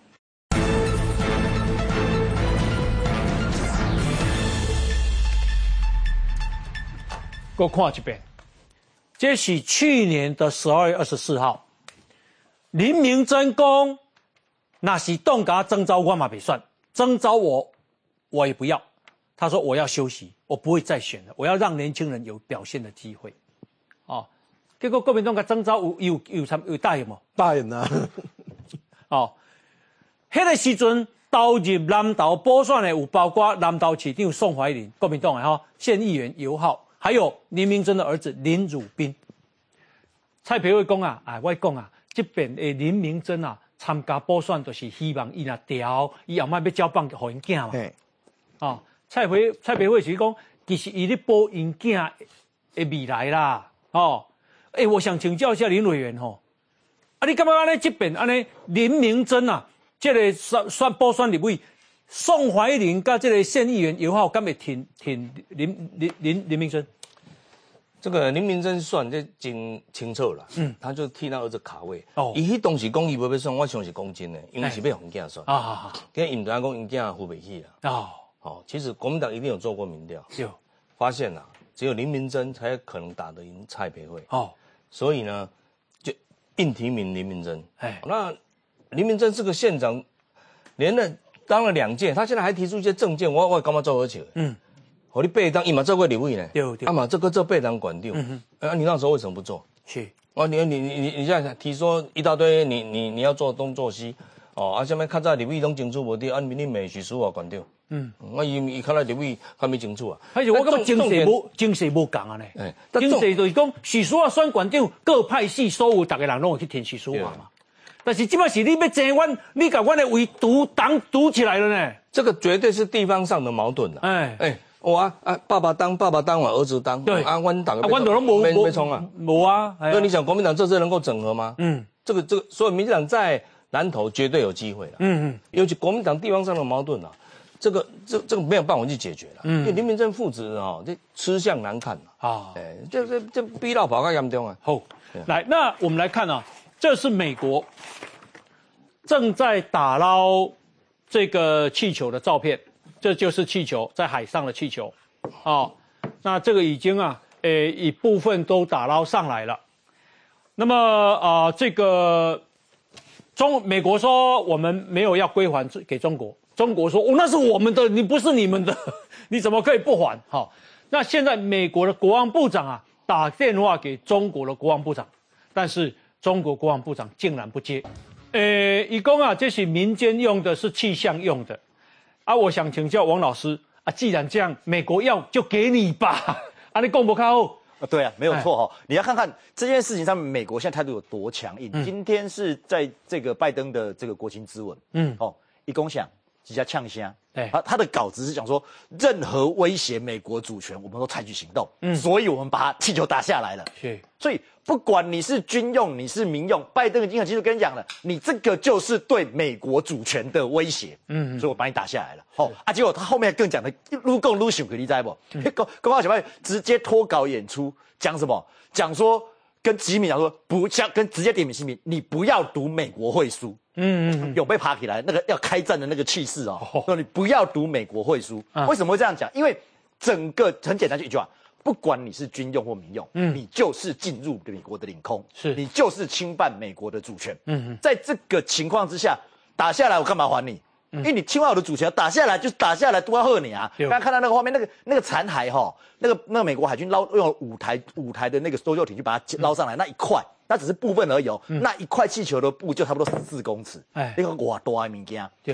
给我看一遍，这是去年的十二月二十四号。林明珍讲，那是动嘎征召我嘛没算，征召我，我也不要。他说我要休息，我不会再选了，我要让年轻人有表现的机会。哦，结果国民党个征召有有有参有答应吗？ 答应啊。 哦，迄个时阵投入南投补选的有包括南投市长宋怀林，国民党的哈县议员尤浩，还有林明珍的儿子林汝彬。蔡培慧讲啊，哎，我讲啊。这边的林明珍啊，参加补选就是希望伊若调，伊后摆要交棒给因囝嘛。哦，蔡培蔡培慧是讲，其实伊咧保因囝的未来啦。哦，哎、欸，我想请教一下林委员吼，啊，你感觉安尼这边安尼林明珍啊，这个选选补选立委宋怀林甲这个县议员尤浩，敢会挺挺林林林林明珍？ 这个林明珍算这真清楚啦，嗯，他就替他儿子卡位。哦，伊迄当时讲伊无要算，我想是讲真的，因为是要红囝算。啊啊啊！因为伊唔知影讲因囝付不起啦。哦，哦，其实国民党一定有做过民调，有发现啦，只有林明珍才可能打得赢蔡培慧。哦，所以呢，就硬提名林明珍。哎，那林明珍是个县长，连了当了两届，他现在还提出一些政见，我我干嘛做而且？嗯。我你八当，伊嘛做过立委呢，对对，啊嘛这个做八当管掉，嗯哼，啊你那时候为什么不做？是，哦你你你你你现在提说一大堆，你你你要做东做西，哦啊下面看在立委拢清楚无对，啊你美许书啊管掉，嗯，我伊伊看来立委还没清楚啊， 而且我感觉精势无精势无共啊呢，哎，精势就是讲许书啊选管掉，各派系所有大家人拢会去填许书嘛嘛，但是即摆是你要争阮，你把阮的围堵党堵起来了呢， 这个绝对是地方上的矛盾啊，哎哎。我啊啊，爸爸当爸爸当，我儿子当，对啊，阮党啊， 阮党没没没冲啊， 没啊。 所以你想国民党这次能够整合吗？嗯，这个这个，所以民进党在南投绝对有机会了。嗯嗯，尤其国民党地方上的矛盾啊，这个这这个没有办法去解决了。嗯，因为林明珍父子哦，这吃相难看啊。哎，这这这逼到跑较严重啊。 好，来，那我们来看啊，这是美国正在打捞这个气球的照片。这就是气球在海上的气球，哦，那这个已经啊，呃，一部分都打捞上来了。那么啊、呃，这个中美国说我们没有要归还给中国，中国说哦那是我们的，你不是你们的，你怎么可以不还？好、哦，那现在美国的国防部长啊打电话给中国的国防部长，但是中国国防部长竟然不接。呃，一共啊，这是民间用的，是气象用的。啊，我想请教王老师啊，既然这样，美国要就给你吧，啊，你讲不靠后？ 啊，对啊，没有错哈、哦。你要看看这件事情上面，美国现在态度有多强硬。嗯、今天是在这个拜登的这个国情咨文，嗯，哦，一共想几家呛声，对，他他的稿子是讲说，任何威胁美国主权，我们都采取行动，嗯，所以我们把气球打下来了，是，所以。不管你是军用，你是民用，拜登已经很清楚跟你讲了，你这个就是对美国主权的威胁，嗯，所以我把你打下来了。哦啊，结果他后面更讲的撸共撸熊，你知不？公公报小派直接脱稿演出，讲什么？讲说跟习近平讲说，不像跟直接点名习近平，你不要读美国会书，嗯嗯嗯，有被爬起来那个要开战的那个气势哦，说、哦、你不要读美国会书，啊、为什么会这样讲？因为整个很简单就一句话。不管你是军用或民用，嗯，你就是进入美国的领空，是你就是侵犯美国的主权。嗯，在这个情况之下，打下来我干嘛还你？嗯、因为你侵犯我的主权，打下来就打下来，多要贺你啊！刚刚看到那个画面，那个那个残骸哈，那个那个美国海军捞用五台五台的那个搜救艇去把它捞上来，嗯、那一块，那只是部分而已哦。嗯、那一块气球的布就差不多十四公尺，哎，那个哇多的物件。对，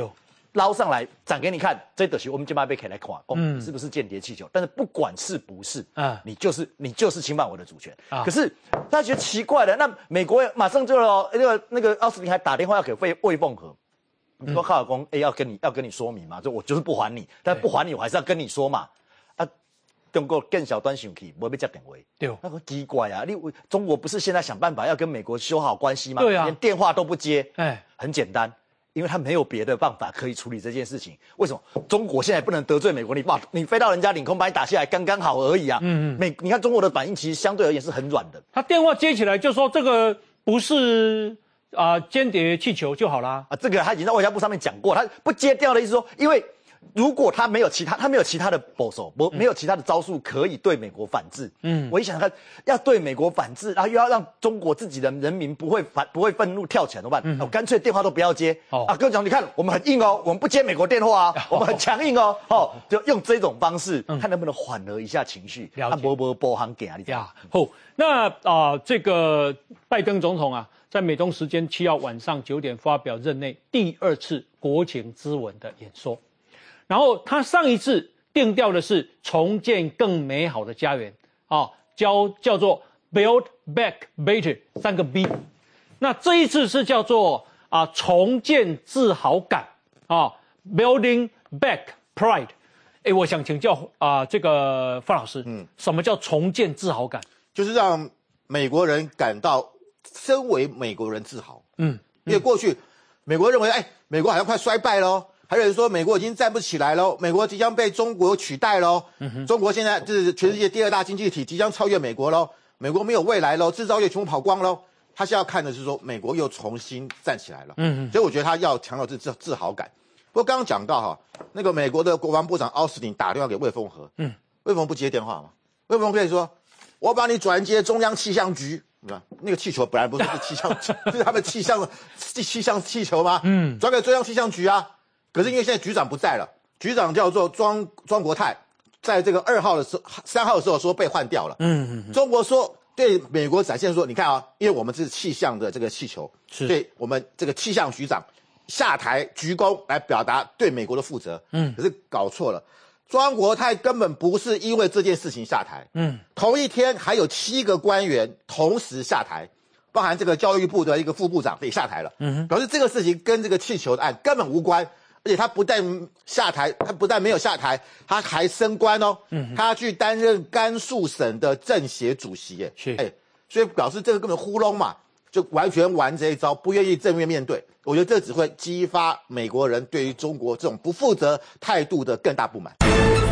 捞上来展给你看，这等于我们就把被可以来看，哦，嗯、是不是间谍气球？但是不管是不是，啊，你就是你就是侵犯我的主权。啊、可是大家觉得奇怪的，那美国马上就那个那个奥斯汀还打电话要给魏魏凤和，你说卡尔公，哎、欸，要跟你要跟你说明嘛，就我就是不还你，但不还你，我还是要跟你说嘛。啊，中国更小端想去，不会被接电话。对，那个奇怪啊！你中国不是现在想办法要跟美国修好关系吗？对啊，连电话都不接。哎，很简单，因为他没有别的办法可以处理这件事情。为什么？中国现在不能得罪美国，你把你飞到人家领空把你打下来，刚刚好而已啊。嗯嗯。美，你看中国的反应其实相对而言是很软的。 他电话接起来就说这个不是啊、呃、间谍气球就好啦。 啊，这个他已经在外交部上面讲过，他不接掉的意思说，因为。如果他没有其他，他没有其他的保守，不没有其他的招数可以对美国反制。嗯，我一想看要对美国反制，然后又要让中国自己的人民不会反不会愤怒跳起来怎么办？嗯、我干脆电话都不要接。哦、啊，跟我讲，你看我们很硬哦，我们不接美国电话啊，我们很强硬哦。哦，就用这种方式，嗯、看能不能缓和一下情绪。了解。波波波行给啊，你讲。 好，那啊、呃，这个拜登总统啊，在美东时间七号晚上九点发表任内第二次国情咨文的演说。然后他上一次定调的是重建更美好的家园啊，叫叫做 Build Back Better 三个 B， 那这一次是叫做啊重建自豪感啊 Building Back Pride。哎，我想请教啊这个范老师，嗯，什么叫重建自豪感？ 就是让美国人感到身为美国人自豪。嗯，因为过去美国认为，哎，美国好像快衰败喽。还有人说美国已经站不起来喽，美国即将被中国取代喽。嗯、中国现在就是全世界第二大经济体，即将超越美国喽。美国没有未来喽，制造业全部跑光喽。他现在要看的是说，美国又重新站起来了。嗯，所以我觉得他要强调这自自豪感。不过刚刚讲到哈，那个美国的国防部长奥斯汀打电话给魏凤和，嗯，魏凤和不接电话嘛？魏凤和可以说，我把你转接中央气象局。对吧？那个气球本来不是气象，是他们气象气象气球吗？嗯，转给中央气象局啊。可是因为现在局长不在了，局长叫做庄庄国泰，在这个二号的时候、三号的时候说被换掉了。嗯嗯嗯。中国说对美国展现说，你看啊，因为我们是气象的这个气球，是对我们这个气象局长下台鞠躬来表达对美国的负责。嗯。可是搞错了，庄国泰根本不是因为这件事情下台。嗯。同一天还有七个官员同时下台。包含这个教育部的一个副部长也下台了。嗯哼。表示这个事情跟这个气球的案根本无关。而且他不但下台，他不但没有下台，他还升官哦。嗯，他去担任甘肃省的政协主席耶。是，哎，所以表示这个根本糊弄嘛，就完全玩这一招，不愿意正面面对。我觉得这只会激发美国人对于中国这种不负责态度的更大不满。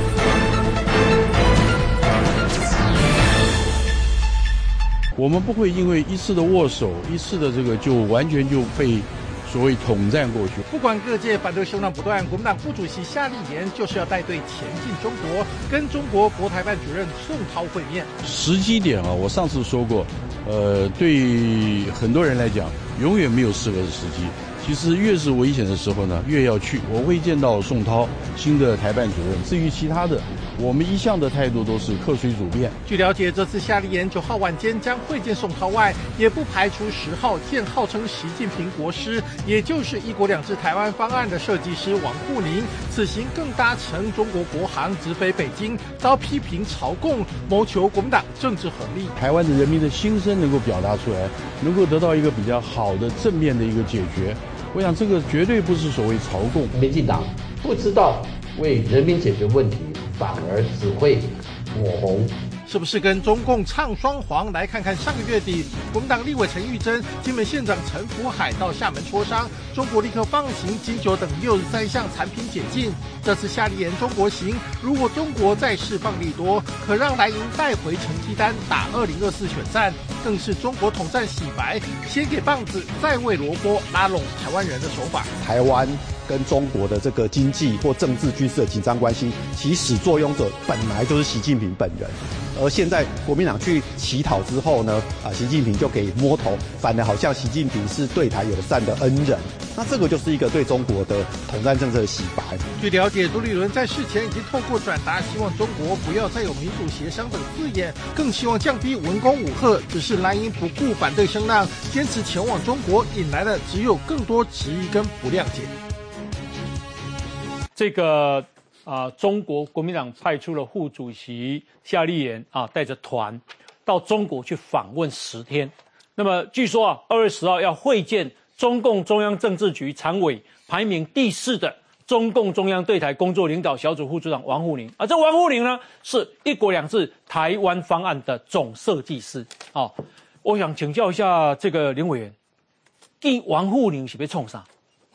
我们不会因为一次的握手，一次的这个就完全就被所谓统战过去。 不管各界反对声浪不断，国民党副主席夏立言就是要带队前进中国，跟中国国台办主任宋涛会面。 时机点啊，我上次说过，呃，对很多人来讲，永远没有适合的时机。其实越是危险的时候呢，越要去。我会见到宋涛新的台办主任。至于其他的，我们一向的态度都是客随主便。 据了解，这次夏立言九号晚间将会见宋涛外，也不排除十号见号称习近平国师，也就是一国两制台湾方案的设计师王沪宁。此行更搭乘中国国航直飞北京，遭批评朝贡，谋求国民党政治红利。 台湾的人民的心声能够表达出来，能够得到一个比较好的正面的一个解决。我想这个绝对不是所谓朝贡。 民进党不知道为人民解决问题，反而只会抹红。 是不是跟中共唱双簧？来看看上个月底，国民党立委陈玉珍、金门县长陈福海到厦门磋商，中国立刻放行金酒等六十三项产品解禁。这次夏立言中国行，如果中国再释放利多，可让蓝营带回成绩单打二零二四选战，更是中国统战洗白，先给棒子，再喂萝卜，拉拢台湾人的手法。 台湾跟中国的这个经济或政治军事的紧张关系，起始作俑者本来就是习近平本人。而现在国民党去乞讨之后呢，啊，习近平就给摸头，反而好像习近平是对台友善的恩人，那这个就是一个对中国的统战政策的洗白。 据了解，朱立伦在事前已经透过转达，希望中国不要再有民主协商等字眼，更希望降低文攻武吓。只是蓝营不顾反对声浪，坚持前往中国，引来的只有更多质疑跟不谅解。 这个啊、呃，中国国民党派出了副主席夏立言啊，带着团到中国去访问十天。那么据说啊，二月十号要会见中共中央政治局常委排名第四的中共中央对台工作领导小组副组长王沪宁啊。这王沪宁呢，是一国两制台湾方案的总设计师啊。我想请教一下这个林委员，见王沪宁是要创啥？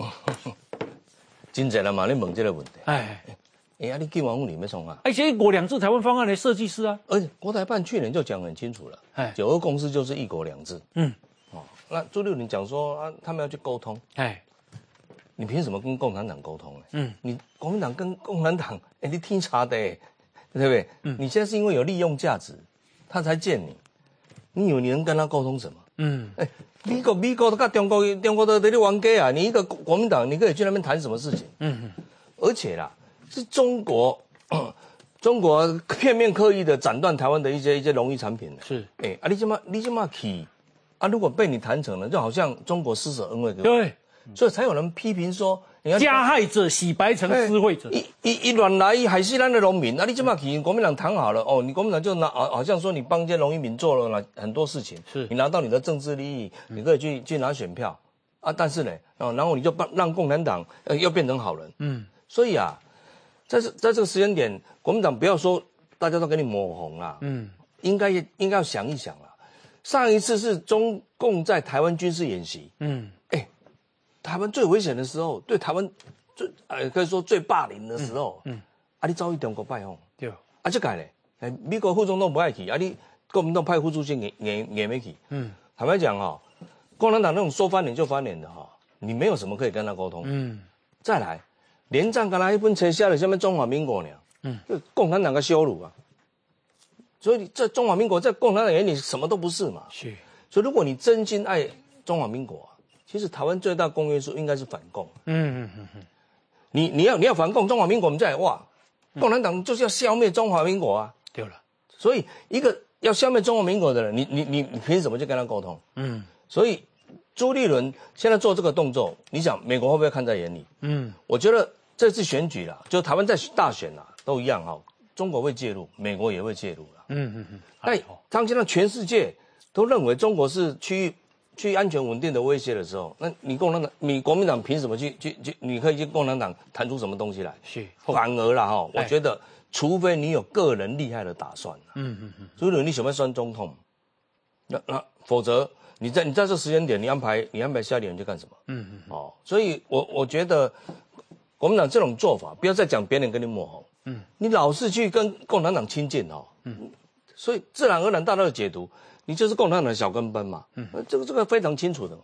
真侪人嘛，你问这个问题。哎，哎呀，你见王沪宁要创啊？ 而且一国两制台湾方案的设计师啊， 而且国台办去年就讲很清楚了，哎，九二共识就是一国两制。嗯，哦，那朱立伦讲说啊，他们要去沟通，哎，你凭什么跟共产党沟通呢？嗯，你国民党跟共产党，哎，你听差的，对不对？嗯，你现在是因为有利用价值，他才见你，你以为你能跟他沟通什么？嗯，哎。美国美国都跟中国中国都在那玩家啊！你一个国民党，你可以去那边谈什么事情？嗯，而且啦，是中国，中国片面刻意的斩断台湾的一些一些农渔产品。 是， 哎、欸，啊，你这么你这么去，啊，如果被你谈成了，就好像中国施舍恩惠。 对， 所以才有人批评说， 你要加害者洗白成施惠者。 一一一乱来害死咱的农民，啊，你这么去，国民党谈好了，哦，你国民党就拿好好像说你帮这些农渔民做了了很多事情，是你拿到你的政治利益，你可以去去拿选票啊，但是呢，哦，然后你就帮让共产党呃又变成好人，嗯，所以啊，在这在这个时间点，国民党不要说大家都给你抹红啦，嗯，应该应该要想一想啦，上一次是中共在台湾军事演习，嗯，哎，台湾最危险的时候，对台湾最呃可以说最霸凌的时候，嗯，嗯啊，你遭遇中国拜访，对，啊，这个呢，哎，美国副总统不爱去，啊，你国民党派副主席也也也没去，嗯，坦白讲哈、哦，共产党那种说翻脸就翻脸的哈、哦，你没有什么可以跟他沟通，嗯，再来，连战跟他一本册写了什么中华民国呢，嗯，共产党的羞辱啊，所以在中华民国在共产党眼里什么都不是嘛，是，所以如果你真心爱中华民国、啊，其实台湾最大公约数应该是反共，嗯嗯嗯嗯，你你要你要反共，中华民国我们再哇，共产党就是要消灭中华民国啊，对了，所以一个要消灭中华民国的人，你你你你凭什么去跟他沟通？嗯，所以朱立伦现在做这个动作，你想美国会不会看在眼里？嗯，我觉得这次选举啦，就台湾在大选啦都一样哈，中国会介入，美国也会介入啦。嗯嗯嗯。但当现在全世界都认为中国是区域区域安全稳定的威胁的时候，那你共产党、你国民党凭什么去去去？你可以去共产党谈出什么东西来？是，反而啦哈，我觉得。除非你有个人厉害的打算、啊，嗯嗯嗯，所以你想要选总统，那那否则你在你在这时间点，你安排你安排夏立言去干什么？嗯嗯，哦，所以我我觉得国民党这种做法，不要再讲别人跟你抹红，嗯，你老是去跟共产党亲近哦，嗯，所以自然而然大家的解读，你就是共产党的小跟班嘛，嗯，这个这个非常清楚的嘛。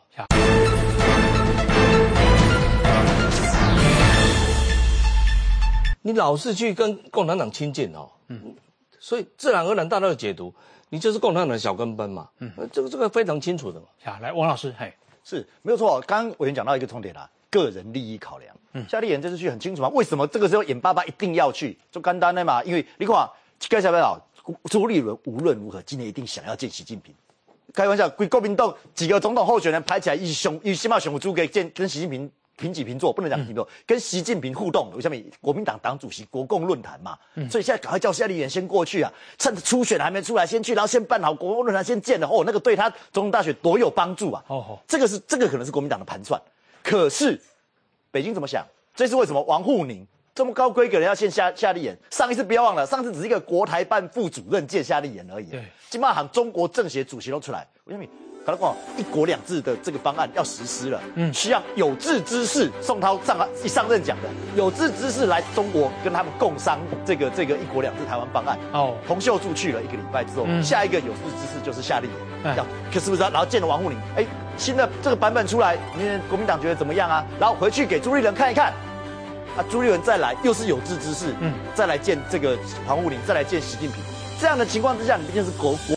你老是去跟共产党亲近哦，嗯，所以自然而然大家的解读，你就是共产党的小跟班嘛，嗯，这个这个非常清楚的嘛。 好，来王老师，嘿， 是没有错。刚刚委员讲到一个重点啦，个人利益考量。嗯，夏立言这次去很清楚嘛，为什么这个时候眼巴巴一定要去？就简单的嘛，因为你看，该想不想？朱立伦无论如何今年一定想要见习近平。开玩笑，国民党几个总统候选人排起来，一熊一起码熊猪给见跟习近平。平起平坐，不能讲平坐，跟习近平互动。有下面国民党党主席国共论坛嘛，嗯、所以现在赶快叫夏立言先过去啊，趁着初选还没出来先去，然后先办好国共论坛，先见了哦，那个对他总统大选多有帮助啊！哦哦，这个是这个可能是国民党的盘算，可是北京怎么想？这是为什么王沪宁这么高规格的要见夏夏立言？上一次不要忘了，上次只是一个国台办副主任见夏立言而已。对，金马行中国政协主席都出来，我讲搞到一国两制的这个方案要实施了，嗯，需要有志之士。宋涛上一上任讲的，有志之士来中国跟他们共商这个这个一国两制台湾方案。哦，洪秀柱去了一个礼拜之后，嗯、下一个有志之士就是夏立言，要可是不是？然后见了王沪宁，哎，新的这个版本出来，你国民党觉得怎么样啊？然后回去给朱立伦看一看，啊，朱立伦再来又是有志之士，嗯，再来见这个王沪宁，再来见习近平，这样的情况之下，你毕竟是国国。